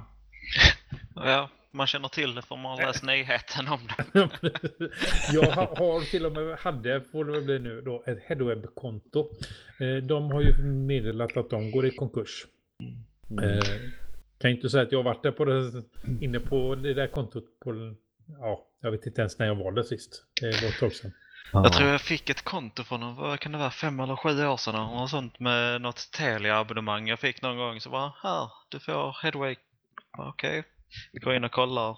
Ja, man känner till det för man har läst nyheten om det. Jag har till och med, hade, får det bli nu då, ett Headweb-konto. Eh, de har ju meddelat att de går i konkurs. Mm. Eh, kan inte säga att jag har varit där på det, inne på det där kontot på, ja, jag vet inte ens när jag var där sist. Det var ett tag sedan. Jag tror jag fick ett konto för någon, vad kan det vara, fem eller sju år sedan och något sånt med något Telia-abonnemang jag fick någon gång. Så bara, här, du får Headway. Okej, okay. Vi går in och kollar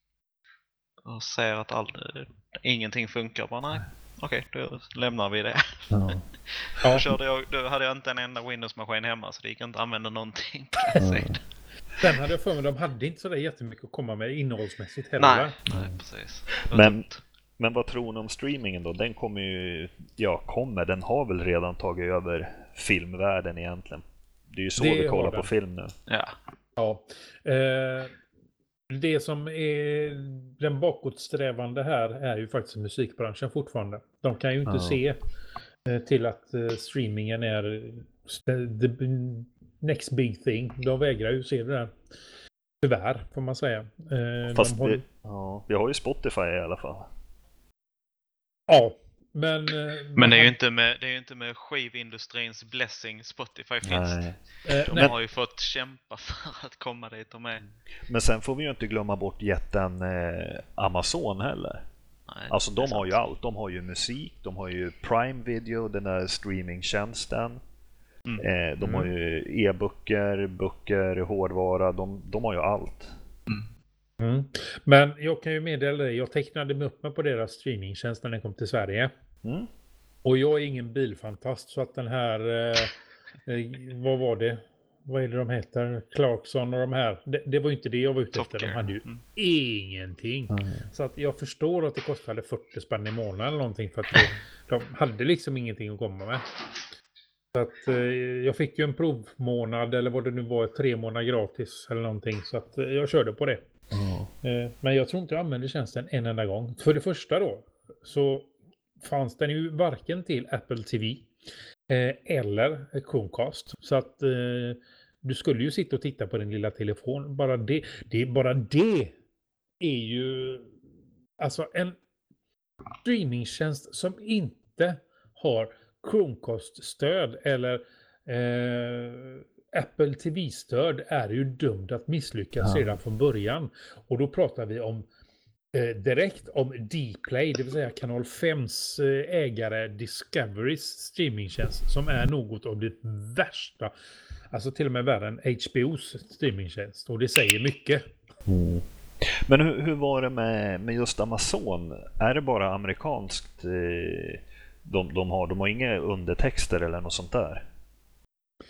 och ser att all, ingenting funkar. Bara, nej, okej, okay, då lämnar vi det. Ja. Då, körde jag, då hade jag inte en enda Windows-maskin hemma så det gick inte att använda någonting på den sidan. Sen hade jag för mig, de hade inte så där jättemycket att komma med innehållsmässigt heller. Nej, nej precis. Men... Men vad tror ni om streamingen då? Den kommer ju, ja kommer, den har väl redan tagit över filmvärlden egentligen. Det är ju så det vi kollar på film nu. Ja. Ja. Eh, det som är den bakåtsträvande här är ju faktiskt musikbranschen fortfarande. De kan ju inte ja. se eh, till att eh, streamingen är the next big thing. De vägrar ju se det där. Tyvärr får man säga. Eh, Fast har... vi, ja, vi har ju Spotify i alla fall. Ja, men... Men det är ju inte med, det är ju inte med skivindustrins blessing Spotify finns det. De men, har ju fått kämpa för att komma dit och med. Men sen får vi ju inte glömma bort jätten eh, Amazon heller. Nej, alltså de har ju allt. De har ju musik, de har ju Prime Video, den där streamingtjänsten. Mm. Eh, de mm. har ju e-böcker, böcker, hårdvara. De, de har ju allt. Mm. Mm. Men jag kan ju meddela dig, jag tecknade mig upp med på deras streamingtjänst när den kom till Sverige. Mm. Och jag är ingen bilfantast så att den här, eh, vad var det? Vad är det de heter? Clarkson och de här. Det, det var ju inte det jag var ute efter. De hade ju mm. ingenting. Mm. Så att jag förstår att det kostade fyrtio spänn i månaden eller någonting för att de, de hade liksom ingenting att komma med. Så att eh, jag fick ju en provmånad eller vad det nu var, tre månader gratis eller någonting. Så att eh, jag körde på det. Mm. Men jag tror inte jag använde tjänsten en enda gång. För det första då så fanns den ju varken till Apple T V eh, eller Chromecast. Så att eh, du skulle ju sitta och titta på din lilla telefon. Bara det, det, bara det är ju alltså en streamingtjänst som inte har Chromecast-stöd eller eh, Apple T V-stöd är ju dömd att misslyckas ja. redan från början. Och då pratar vi om eh, direkt om Dplay, det vill säga kanal fems eh, ägare Discoverys streamingtjänst som är något av det värsta. Alltså till och med värre än H B O's streamingtjänst. Och det säger mycket. Mm. Men hur, hur var det med, med just Amazon? Är det bara amerikanskt eh, de, de har? De har inga undertexter eller något sånt där?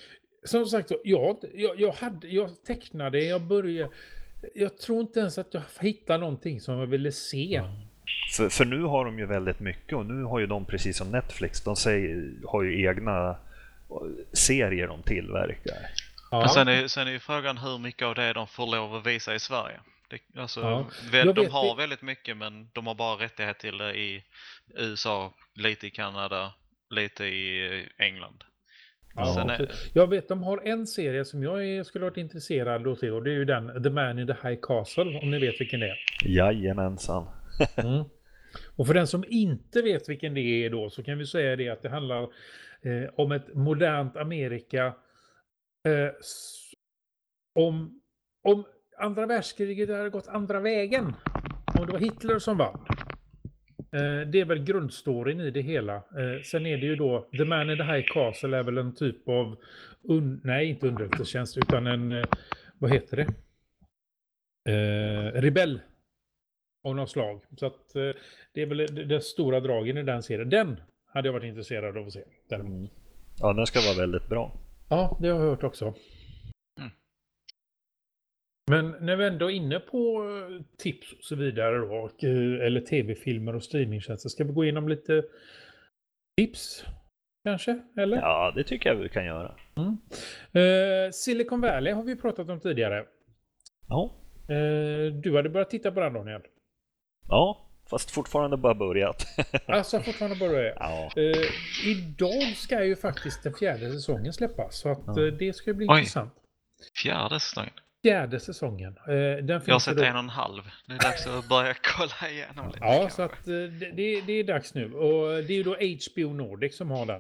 som sagt, ja, jag, jag, hade, jag tecknade, jag började... Jag tror inte ens att jag hittade någonting som jag ville se. Mm. För, för nu har de ju väldigt mycket, och nu har ju de, precis som Netflix, de säger, har ju egna serier de tillverkar. Ja. Men sen är, sen är ju frågan hur mycket av det de får lov att visa i Sverige. Det, alltså, ja. väl, de har det. väldigt mycket, men de har bara rättighet till det i U S A, lite i Kanada, lite i England. Ja, sen är... Jag vet, de har en serie som jag är, skulle varit intresserad av att se, och det är ju den The Man in the High Castle, om ni vet vilken det är. Jajamensan. mm. Och för den som inte vet vilken det är då, så kan vi säga det att det handlar eh, om ett modernt Amerika, eh, om, om andra världskriget hade gått andra vägen, om det var Hitler som vann. Eh, det är väl grundstoryn i det hela. Eh, sen är det ju då The Man in the High Castle är väl en typ av un, nej, inte underrättelsetjänst, utan en eh, vad heter det? Eh, rebell av något slag. Så att eh, det är väl den stora dragen i den serien. Den hade jag varit intresserad av att se. Mm. Ja, den ska vara väldigt bra. Ja, det har jag hört också. Mm. Men när vi ändå är inne på tips och så vidare då, och, eller tv-filmer och streamingtjänster, ska vi gå igenom lite tips kanske, eller? Ja, det tycker jag vi kan göra. Mm. Uh, Silicon Valley har vi pratat om tidigare. Ja. Uh, du hade börjat titta på den, Daniel. Ja, fast fortfarande bara börjat. Alltså fortfarande börjat. Ja. Uh, idag ska ju faktiskt den fjärde säsongen släppas, så att ja. uh, det ska bli Oj. intressant. Fjärde säsongen? Fjärde säsongen. Uh, den jag har sett då... en och en halv. Det är dags att börja kolla igenom lite. Ja, så att uh, det, det är dags nu. Och det är ju då H B O Nordic som har den.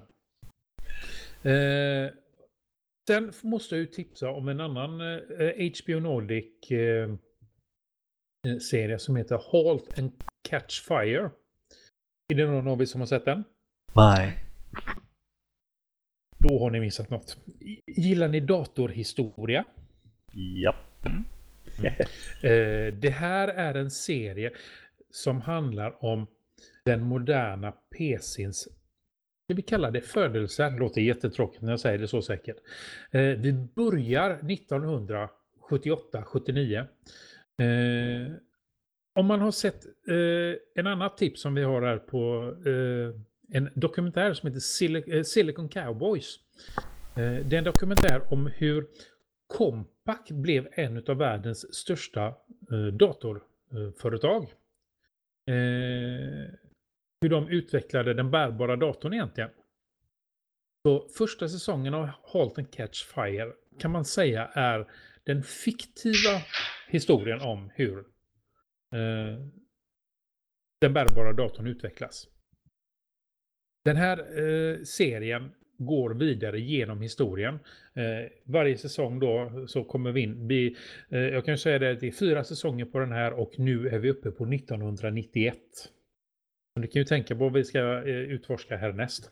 Uh, sen måste jag ju tipsa om en annan uh, H B O Nordic uh, serie som heter Halt and Catch Fire. Är det någon av er som har sett den? Nej. Då har ni missat något. Gillar ni datorhistoria? Japp. Mm. eh, det här är en serie som handlar om den moderna P C:ns, det vi kallar det födelse. Det låter jättetråkigt när jag säger det så säkert. Eh, vi börjar nittonhundrasjuttioåtta sjuttionio. Eh, om man har sett eh, en annan tips som vi har här på eh, en dokumentär som heter Sil- eh, Silicon Cowboys. Eh, det är en dokumentär om hur Compaq blev en av världens största eh, datorföretag. Eh, hur de utvecklade den bärbara datorn egentligen. Så första säsongen av Halt and Catch Fire kan man säga är den fiktiva historien om hur eh, den bärbara datorn utvecklas. Den här eh, serien går vidare genom historien. Eh, varje säsong då så kommer vi in. Vi, eh, jag kan säga det att det är fyra säsonger på den här och nu är vi uppe på nittonhundranittioett. Du kan ju tänka på vad vi ska eh, utforska härnäst.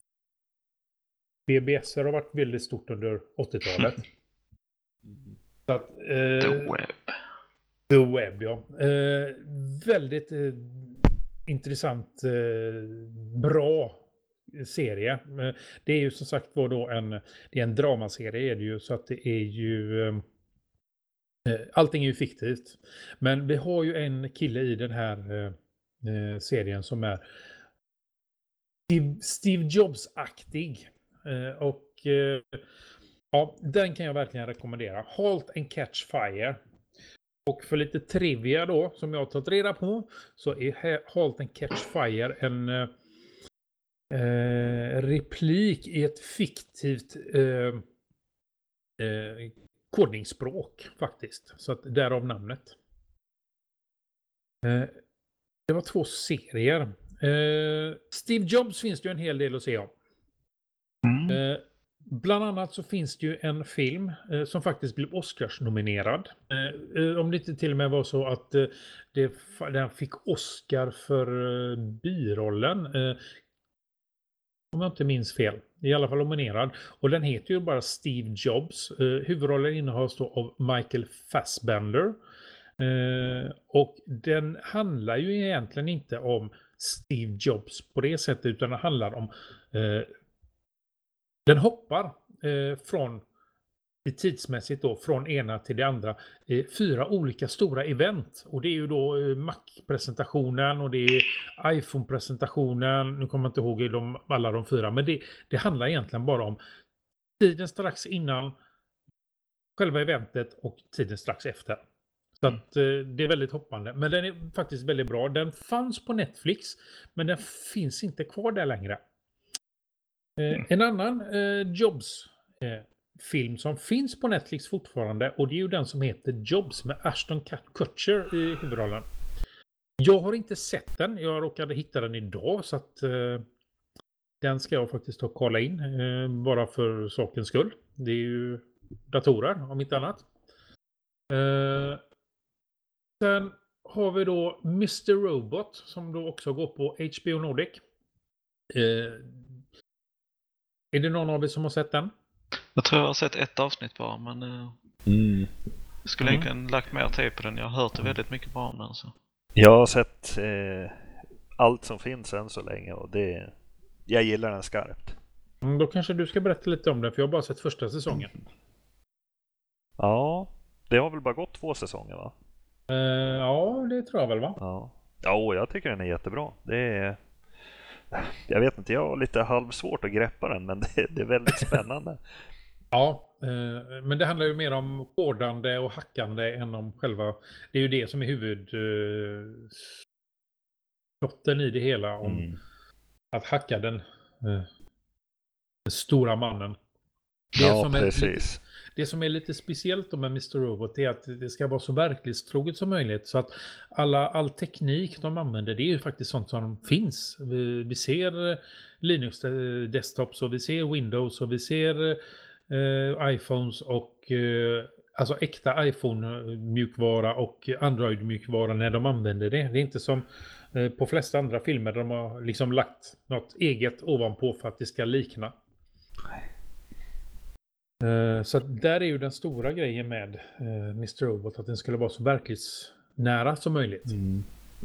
B B S har varit väldigt stort under åttiotalet. Så att, eh, The Web. The Web, ja. Eh, väldigt eh, intressant, eh, bra serie. Eh, det är ju som sagt var då en, det är en dramaserie är det ju, så att det är ju eh, allting är ju fiktivt. Men vi har ju en kille i den här eh, serien som är Steve, Steve Jobs-aktig. Eh, och eh, ja, den kan jag verkligen rekommendera. Halt and Catch Fire. Och för lite trivia då, som jag har tagit reda på, så är Halt and Catch Fire en eh, replik i ett fiktivt eh, eh, kodningsspråk faktiskt. Så att därav namnet. Eh, det var två serier. Eh, Steve Jobs finns det ju en hel del att se om. Mm. Eh, bland annat så finns det ju en film eh, som faktiskt blev Oscars-nominerad. Eh, eh, om det inte till och med var så att eh, det, den fick Oscar för eh, birollen. Eh, om jag inte minns fel. I alla fall nominerad. Och den heter ju bara Steve Jobs. Eh, huvudrollen innehas då av Michael Fassbender. Eh, och den handlar ju egentligen inte om Steve Jobs på det sättet, utan den handlar om eh, den hoppar eh, från tidsmässigt då från ena till det andra eh, fyra olika stora event. Och det är ju då eh, Mac-presentationen och det är iPhone-presentationen. Nu kommer jag inte ihåg de, alla de fyra, men det, det handlar egentligen bara om tiden strax innan själva eventet och tiden strax efter. Så Mm. att, eh, det är väldigt hoppande. Men den är faktiskt väldigt bra. Den fanns på Netflix, men den finns inte kvar där längre. Eh, Mm. En annan eh, Jobs eh, film som finns på Netflix fortfarande, och det är ju den som heter Jobs med Ashton Kutcher i huvudrollen. Jag har inte sett den. Jag råkade hitta den idag, så att eh, den ska jag faktiskt ta och kolla in eh, bara för sakens skull. Det är ju datorer om inte annat. Eh, sen har vi då mister Robot som då också går på H B O Nordic. Eh, är det någon av er som har sett den? Jag tror jag har sett ett avsnitt bara, men uh, Mm. jag skulle Mm. egentligen lagt mer tid på den. Jag har hört väldigt mycket bra om den. Så. Jag har sett eh, allt som finns än så länge och det, jag gillar den skarpt. Mm, då kanske du ska berätta lite om den, för jag har bara sett första säsongen. Ja, det har väl bara gått två säsonger va? Eh, ja, det tror jag väl, va? Ja, ja och jag tycker den är jättebra. Det är, jag vet inte, jag har lite halvsvårt att greppa den, men det, det är väldigt spännande. Ja, eh, men det handlar ju mer om kodande och hackande än om själva... Det är ju det som är huvudplotten eh, i det hela, om Mm. att hacka den, eh, den stora mannen. Det, Ja, som är lite, precis. det som är lite speciellt med mister Robot är att det ska vara så verklighetstroget som möjligt. Så att alla, all teknik de använder, det är ju faktiskt sånt som finns. Vi, vi ser eh, Linux eh, desktops och vi ser Windows och vi ser eh, iPhones och eh, alltså äkta iPhone-mjukvara och Android-mjukvara när de använder det. Det är inte som eh, på flesta andra filmer där de har liksom lagt något eget ovanpå för att det ska likna. Uh, så att där är ju den stora grejen med uh, mister Robot, att den skulle vara så verklighetsnära som möjligt. Mm.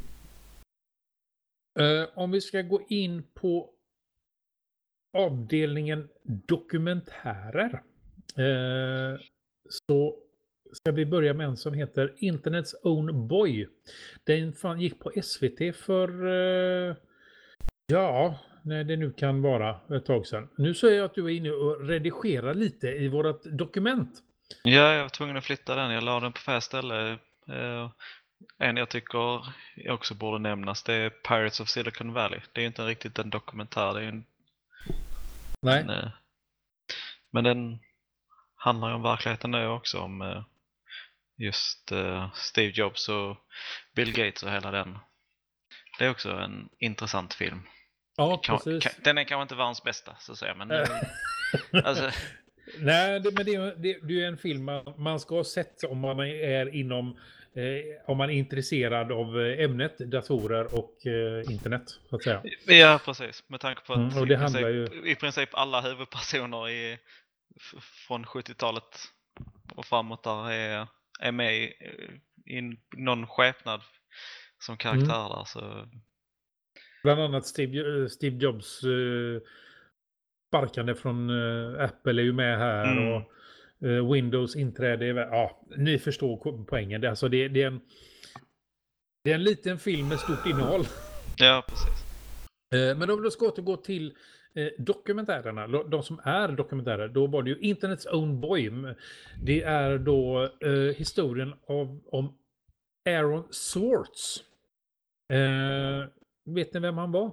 Uh, om vi ska gå in på avdelningen dokumentärer uh, så ska vi börja med en som heter Internets Own Boy. Den fan gick på S V T för uh, ja, när det nu kan vara ett tag sedan. Nu säger jag att du är inne och redigerar lite i vårt dokument. Ja, jag var tvungen att flytta den. Jag la den på fel ställe. Uh, en jag tycker också borde nämnas, det är Pirates of Silicon Valley. Det är inte riktigt en dokumentär, det är en... Nej. En, uh, men den handlar ju om verkligheten nu också, om uh, just uh, Steve Jobs och Bill Gates och hela den. Det är också en intressant film. Ja, Kan, precis. kan, den är kanske inte världens bästa, så att säga, men uh, alltså... Nej, det, men det, det, det är en film man, man ska ha sett om man är inom eh, om man är intresserad av ämnet datorer och eh, internet, så att säga. Ja, precis. Med tanke på att Mm, och det i, princip, handlar ju... i princip alla huvudpersoner i, f- från sjuttiotalet och framåt där är, är med i, i någon skepnad som karaktär Mm. där. Så... Bland annat Steve, Steve Jobs eh, sparkande från eh, Apple är ju med här. Mm. Och eh, Windows inträde är... Ja, ni förstår poängen. Det, alltså det, det, är en, det är en liten film med stort innehåll. Ja, precis. Eh, men om vi ska återgå till eh, dokumentärerna, de som är dokumentärer, då var det ju Internets Own Boy. Det är då eh, historien av, om Aaron Swartz. Eh, vet ni vem han var?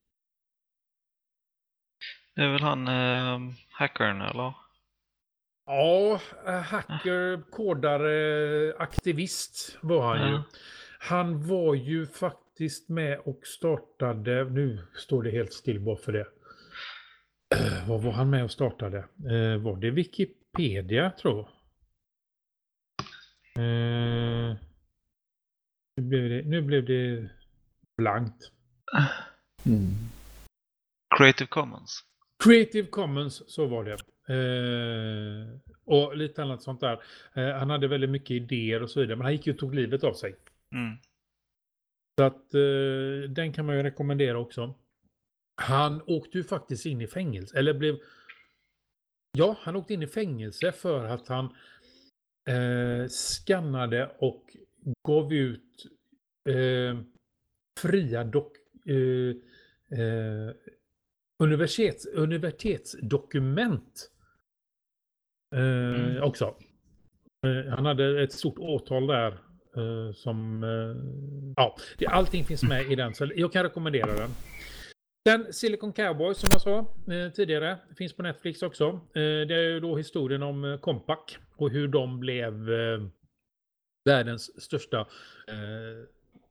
Det är väl han eh, hackern, eller? Ja, hacker, kodare, aktivist var han ju. Ja. Han var ju faktiskt med och startade, nu står det helt still bara för det. Uh, vad var han med och startade? Uh, var det Wikipedia, tror jag? Uh, nu, blev det, nu blev det blankt. Mm. Creative Commons. Creative Commons, så var det. Uh, och lite annat sånt där. Uh, han hade väldigt mycket idéer och så vidare, men han gick ju och tog livet av sig. Mm. Så att uh, den kan man ju rekommendera också. Han åkte ju faktiskt in i fängelse, eller blev Ja, han åkte in i fängelse för att han eh, skannade och gav ut eh, fria dok, eh, eh, universitets, universitetsdokument eh, Mm. också. Eh, han hade ett stort åtal där eh, som... Eh, ja, det, allting finns med i den, så jag kan rekommendera den. Sen Silicon Cowboy som jag sa eh, tidigare, finns på Netflix också. Eh, det är ju då historien om eh, Compaq och hur de blev eh, världens största eh,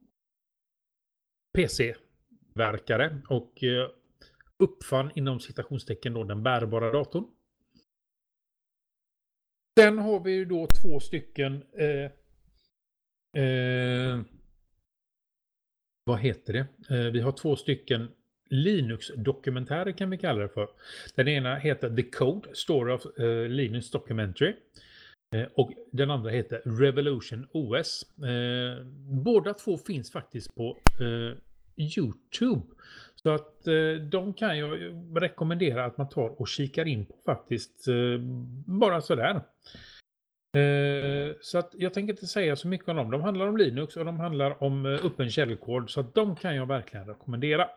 P C-verkare och eh, uppfann inom citationstecken då den bärbara datorn. Sen har vi ju då två stycken eh, eh, vad heter det? Eh, vi har två stycken Linux-dokumentärer kan vi kalla det för. Den ena heter The Code, Story of uh, Linux Documentary. Eh, och den andra heter Revolution O S. Eh, båda två finns faktiskt på eh, YouTube. Så att eh, de kan jag rekommendera att man tar och kikar in på faktiskt. Eh, bara sådär. Eh, så att jag tänker inte säga så mycket om dem. De handlar om Linux och de handlar om eh, öppen källkod. Så att de kan jag verkligen rekommendera.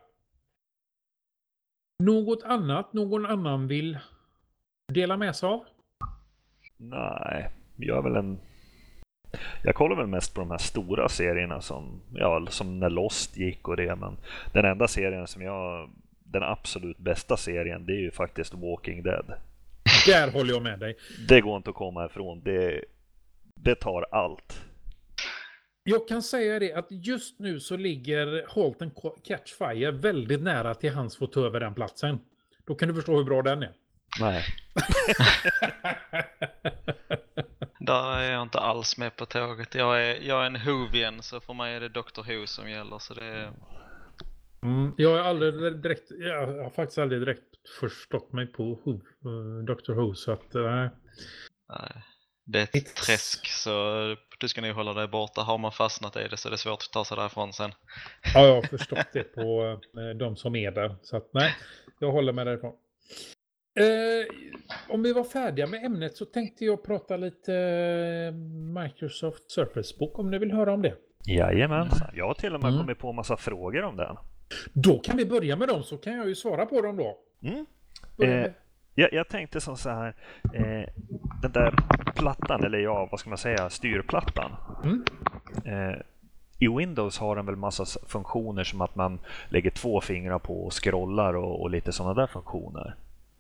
Något annat någon annan vill dela med sig av? Nej, jag är väl en... Jag kollar väl mest på de här stora serierna som, ja, som när Lost gick och det, men den enda serien som jag... Den absolut bästa serien, det är ju faktiskt Walking Dead. Där håller jag med dig. Det går inte att komma ifrån. Det, det tar allt. Jag kan säga det att just nu så ligger Halt and Catch Fire väldigt nära till hans få ta över den platsen. Då kan du förstå hur bra den är. Nej. Där är jag inte alls med på tåget. Jag är, jag är en Whovian, så för mig är det Doctor Who som gäller. Så det är... mm, jag har aldrig direkt, jag har faktiskt aldrig direkt förstått mig på Who, uh, Doctor Who, så att uh, Nej, det är ett It's... träsk, så du ska nog hålla dig borta. Har man fastnat i det så är det svårt att ta sig därifrån sen. Ja, jag har förstått det på uh, de som är där, så att nej, jag håller med därifrån. Uh, om vi var färdiga med ämnet så tänkte jag prata lite uh, Microsoft Surface Book, om ni vill höra om det. Jajamensan, jag har till och med mm. kommit på en massa frågor om den. Då kan vi börja med dem, så kan jag ju svara på dem då. Mm. Eh, jag, jag tänkte som så här, eh, den där plattan, eller ja, vad ska man säga, styrplattan. Mm. Eh, I Windows har den väl massa funktioner som att man lägger två fingrar på och scrollar och, och lite sådana där funktioner.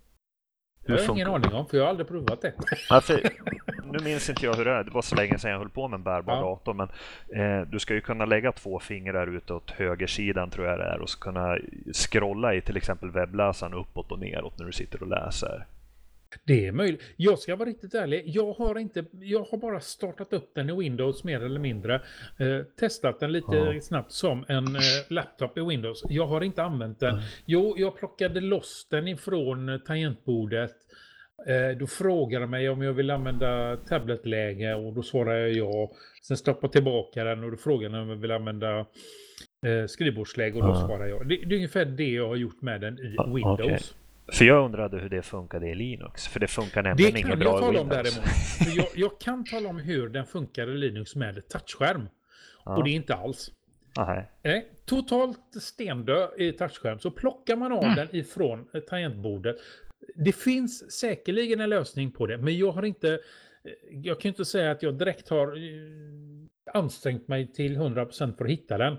Hur jag har ingen aning om, för jag har aldrig provat det. Ja, för, nu minns inte jag hur det är. Det var så länge sedan jag höll på med en bärbar ja. dator. Men eh, du ska ju kunna lägga två fingrar utåt högersidan, tror jag det är. Och så kunna scrolla i till exempel webbläsaren uppåt och neråt när du sitter och läser. Det är möjligt. Jag ska vara riktigt ärlig. Jag har, inte, jag har bara startat upp den i Windows mer eller mindre. Eh, testat den lite ja. snabbt som en eh, laptop i Windows. Jag har inte använt den. Mm. Jo, jag plockade loss den ifrån tangentbordet. Eh, då frågade mig om jag vill använda tabletläge och då svarade jag ja. Sen stoppade tillbaka den och då frågade jag om jag vill använda eh, skrivbordsläge och då mm. svarade jag. Det, det är ungefär det jag har gjort med den i mm, Windows. Okay. För jag undrade hur det funkade i Linux. För det funkar nämligen inget bra i Windows. Det kan jag tala om däremot. jag, jag kan tala om hur den funkar i Linux med touchskärm. Ja. Och det är inte alls. Aha. Nej, totalt stendö i touchskärm. Så plockar man av mm. den ifrån tangentbordet. Det finns säkerligen en lösning på det. Men jag har inte... Jag kan inte säga att jag direkt har ansträngt mig till hundra procent för att hitta den.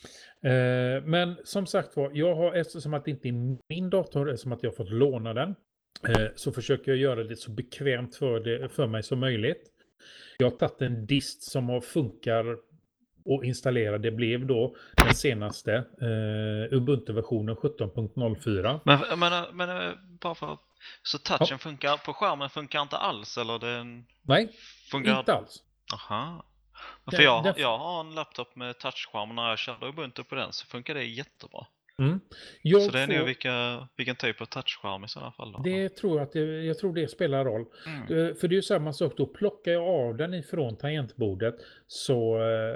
Eh, men som sagt var, jag har, eftersom att det inte är min dator, eftersom att jag har fått låna den, eh, så försöker jag göra det så bekvämt för, det, för mig som möjligt. Jag har tagit en dist som har funkar och installerad. Det blev då den senaste eh, Ubuntu-versionen sjutton punkt noll fyra. Men, men, men bara för, så touchen ja. funkar på skärmen funkar inte alls? Eller den Nej, funkar... inte alls. Aha. För jag, den... jag har en laptop med touchskärm och när jag körde Ubuntu på den så funkar det jättebra. Mm. Så det är får... nog vilka, vilken typ av touchskärm i sådana fall då? Det tror jag, att det, jag tror det spelar roll. Mm. För det är ju samma sak, då plockar jag av den ifrån tangentbordet så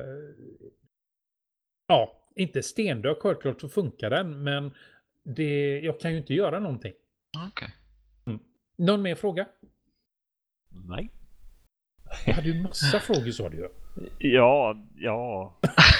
ja, inte stendök självklart så funkar den, men det, jag kan ju inte göra någonting. Okej. Okay. Mm. Någon mer fråga? Nej. Jag hade ju massa frågor, sa du ju. Ja, ja.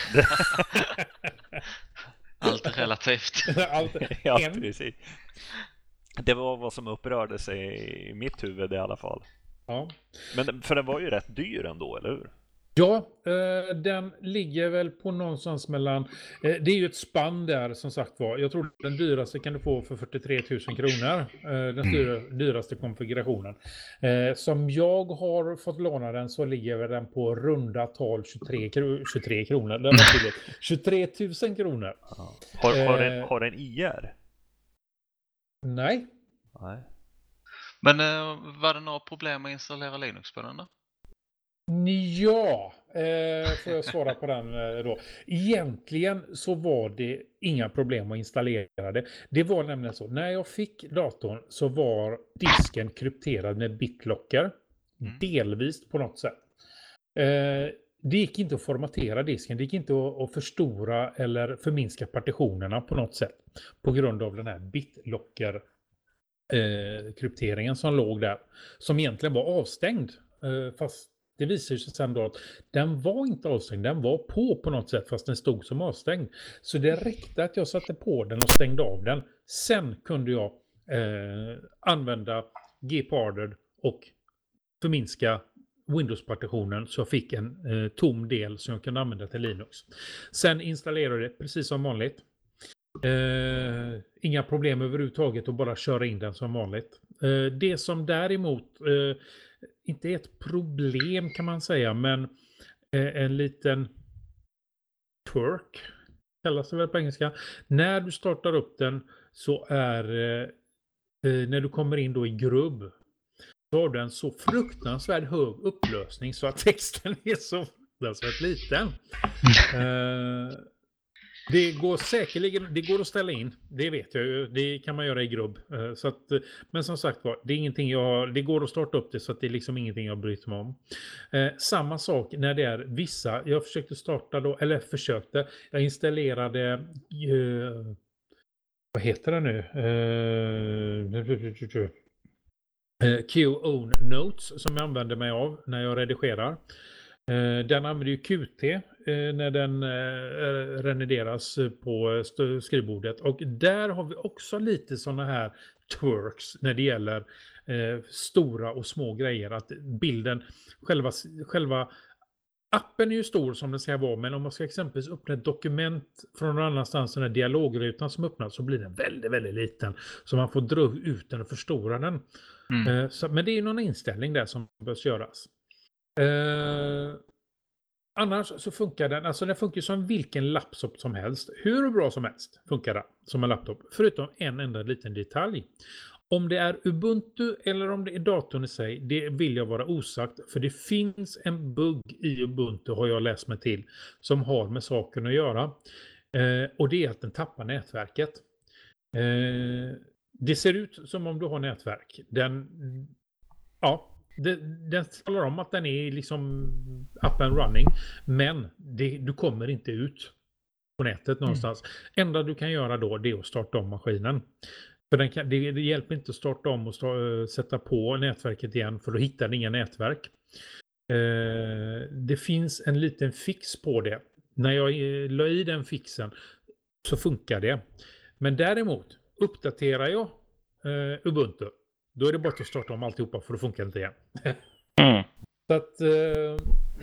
Allt är relativt. Allt, Ja, en. precis. Det var vad som upprörde sig i mitt huvud i alla fall. Ja. Men för den var ju rätt dyr ändå, eller hur? Ja, eh, den ligger väl på någonstans mellan, eh, det är ju ett spann där som sagt var. Jag tror den dyraste kan du få för fyrtiotre tusen kronor. Eh, den dyra, dyraste konfigurationen. Eh, som jag har fått låna den så ligger väl den på runda tal tjugotre, kro- tjugotre kronor. Det var billigt. tjugotre tusen kronor. Ja. Har, har, den, Eh. har den I R? Nej. Nej. Men eh, var det några problem med att installera Linux på den då? Ja, eh, får jag svara på den eh, då. Egentligen så var det inga problem att installera det. Det var nämligen så, när jag fick datorn så var disken krypterad med BitLocker. Mm. Delvis på något sätt. Eh, det gick inte att formatera disken, det gick inte att, att förstora eller förminska partitionerna på något sätt. På grund av den här BitLocker eh, krypteringen som låg där. Som egentligen var avstängd. Eh, fast det visade sig sen då att den var inte avstängd, den var på på något sätt fast den stod som avstängd. Så det räckte att jag satte på den och stängde av den. Sen kunde jag eh, använda Gparted och förminska Windows-partitionen så jag fick en eh, tom del som jag kunde använda till Linux. Sen installerade jag det precis som vanligt. Eh, inga problem överhuvudtaget att bara köra in den som vanligt. Eh, det som däremot eh, inte är ett problem kan man säga, men eh, en liten twerk kallas det väl på engelska. När du startar upp den så är eh, när du kommer in då i grubb så har den så fruktansvärt hög upplösning så att texten är så fruktansvärt liten. eh, Det går säkerligen, det går att ställa in, det vet jag ju, det kan man göra i grubb. Så att, men som sagt var, det är ingenting jag, det går att starta upp det så att det är liksom ingenting jag bryter mig om. Eh, samma sak när det är vissa, jag försökte starta då, eller försökte, jag installerade, eh, vad heter det nu? Eh, Q-Own Notes som jag använder mig av när jag redigerar. Den använder ju Q T när den renderas på skrivbordet. Och där har vi också lite sådana här twerks när det gäller stora och små grejer. Att bilden, själva, själva appen är ju stor som den ska vara. Men om man ska exempelvis öppna ett dokument från någon annanstans, den här dialogrutan som öppnas, så blir den väldigt, väldigt liten. Så man får dra ut den och förstora den. Mm. Så, men det är ju någon inställning där som behövs göras. Eh, annars så funkar den, alltså den funkar som vilken laptop som helst. Hur bra som helst funkar den som en laptop. Förutom en enda liten detalj. Om det är Ubuntu eller om det är datorn i sig, det vill jag vara osagt. För det finns en bugg i Ubuntu har jag läst mig till som har med saken att göra. Eh, och det är att den tappar nätverket. Eh, det ser ut som om du har nätverk. Den, ja... Det, den talar om att den är liksom up and running, men det, du kommer inte ut på nätet någonstans. Mm. Enda du kan göra då det är att starta om maskinen. För den kan, det, det hjälper inte att starta om och start, sätta på nätverket igen för då hittar den inga nätverk. Eh, det finns en liten fix på det. När jag eh, la i den fixen så funkar det. Men däremot uppdaterar jag eh, Ubuntu. Då är det bara att starta om alltihopa för då funkar det inte igen. Mm. Så att, eh,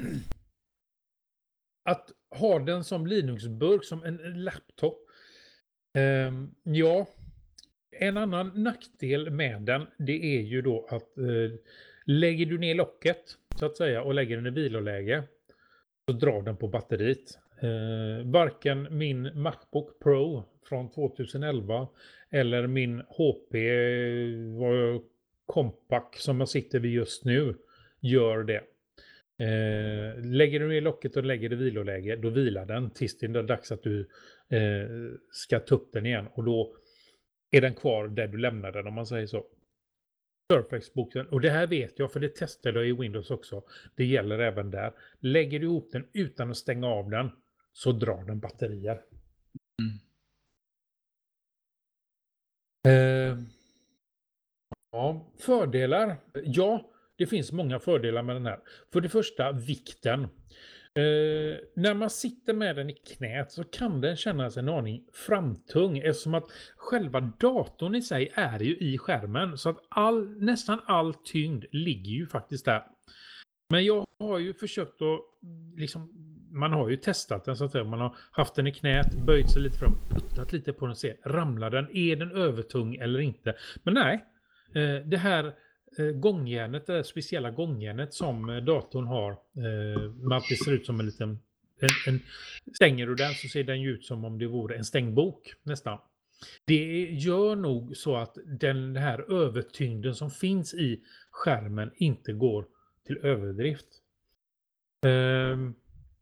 att ha den som Linux-burk, som en, en laptop. Eh, ja, en annan nackdel med den, det är ju då att eh, lägger du ner locket så att säga och lägger den i viloläge så drar den på batteriet. Eh, varken min MacBook Pro från tjugoelva eller min H P eh, Compact som jag sitter vid just nu gör det. Eh, lägger du ner locket och lägger det i viloläge, då vilar den tills det är dags att du eh, ska ta upp den igen. Och då är den kvar där du lämnar den, om man säger så. Surface-boxen. Och det här vet jag, för det testade jag i Windows också. Det gäller även där. Lägger du ihop den utan att stänga av den så drar den batterier. Mm. Eh, Ja, fördelar. Ja, det finns många fördelar med den här. För det första, vikten. Eh, när man sitter med den i knät så kan den kännas en aning framtung eftersom att själva datorn i sig är ju i skärmen så att all, nästan all tyngd ligger ju faktiskt där. Men jag har ju försökt att liksom, man har ju testat den så att säga, man har haft den i knät, böjt sig lite fram, puttat lite på den och se, ramlar den, är den övertung eller inte? Men nej, eh, det här eh, gångjärnet, det speciella gångjärnet som eh, datorn har, eh, med att det ser ut som en liten, en, en, stänger du den så ser den ju ut som om det vore en stängd bok nästan. Det gör nog så att den här övertyngden som finns i skärmen inte går till överdrift. Um,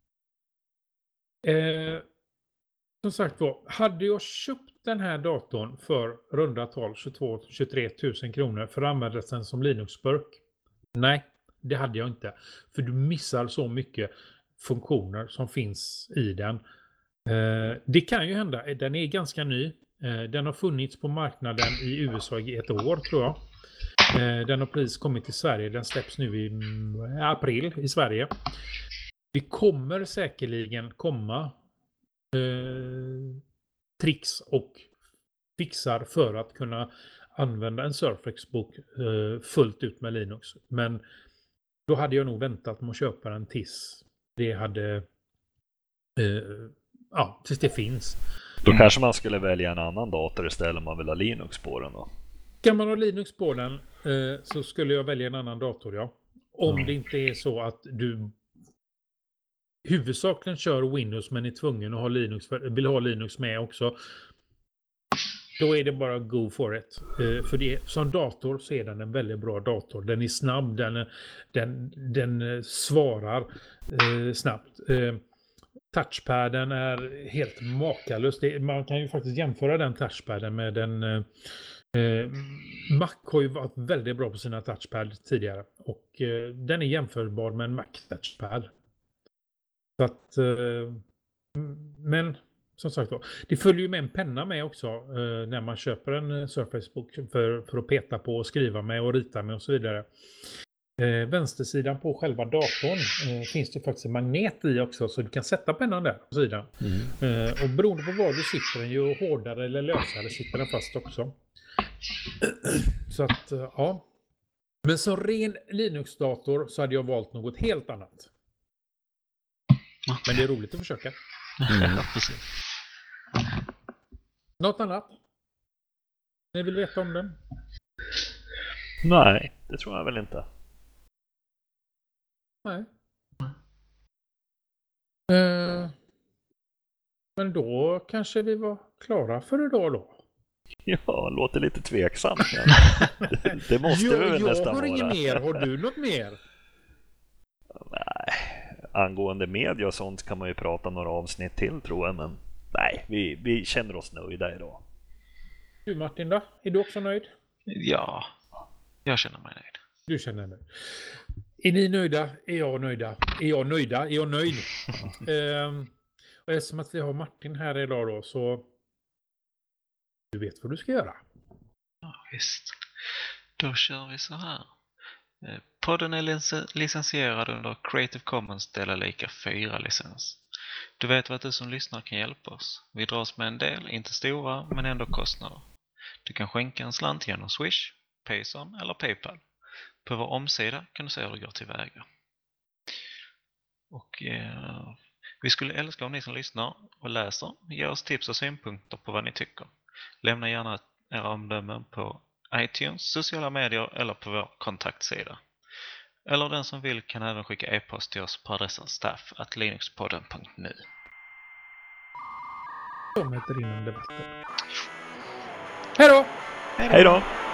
eh, som sagt var, hade jag köpt den här datorn för runda tal tjugotvå till tjugotre tusen kronor för att använda den som Linux-burk? Nej, det hade jag inte. För du missar så mycket funktioner som finns i den. Eh, det kan ju hända, den är ganska ny. Eh, den har funnits på marknaden i U S A i ett år tror jag. Den har precis kommit till Sverige. Den släpps nu i april i Sverige. Det kommer säkerligen komma eh, tricks och fixar för att kunna använda en Surface-bok eh, fullt ut med Linux. Men då hade jag nog väntat med att köpa den tills det hade eh, ja, tills det finns. Då kanske man skulle välja en annan dator istället om man vill ha Linux på den då. Kan man ha Linux på den eh, så skulle jag välja en annan dator, ja. Om Mm. det inte är så att du huvudsakligen kör Windows men är tvungen att ha Linux, för, vill ha Linux med också. Då är det bara go for it. Eh, för det, som dator så är den en väldigt bra dator. Den är snabb, den, den, den svarar eh, snabbt. Eh, touchpaden är helt makalös. Det, man kan ju faktiskt jämföra den touchpaden med den... Eh, Eh, Mac har ju varit väldigt bra på sina touchpad tidigare och eh, den är jämförbar med en Mac touchpad. Så att, eh, men som sagt då, det följer ju med en penna med också eh, när man köper en Surface-bok för, för att peta på och skriva med och rita med och så vidare. Eh, vänstersidan på själva datorn eh, finns det faktiskt en magnet i också så du kan sätta pennan där på sidan. Mm. Eh, och beroende på var du sitter den ju hårdare eller lösare sitter den fast också. Så att, ja. Men som ren Linux-dator så hade jag valt något helt annat. Men det är roligt att försöka. Mm. Ja, precis. Något annat? Ni vill veta om den? Nej, det tror jag väl inte. Nej. Uh, men då kanske vi var klara för idag då. Ja, låter lite tveksamt. det, det måste jo, vi väl jag nästan har vara. Inget mer. Har du något mer? Nej, angående media och sånt kan man ju prata några avsnitt till tror jag. Men nej, vi, vi känner oss nöjda idag. Du Martin då? Är du också nöjd? Ja, jag känner mig nöjd. Du känner dig nöjd. Är ni nöjda? Är jag nöjda? Är jag nöjda? Är jag nöjd? ehm, och eftersom att vi har Martin här idag då så du vet vad du ska göra. Ja, visst. Då kör vi så här. Podden är lic- licensierad under Creative Commons delar lika fyra licens. Du vet vad du som lyssnar kan hjälpa oss. Vi dras med en del, inte stora, men ändå kostnader. Du kan skänka en slant genom Swish, Payson eller Paypal. På vår omsida kan du se hur det går tillväga. Och eh, vi skulle älska om ni som lyssnar och läser ger oss tips och synpunkter på vad ni tycker. Lämna gärna era omdömen på iTunes, sociala medier eller på vår kontaktsida. Eller den som vill kan även skicka e-post till oss på adressen staff at linuxpodden punkt nu. Som heter innan debatten. Hej då! Hej då!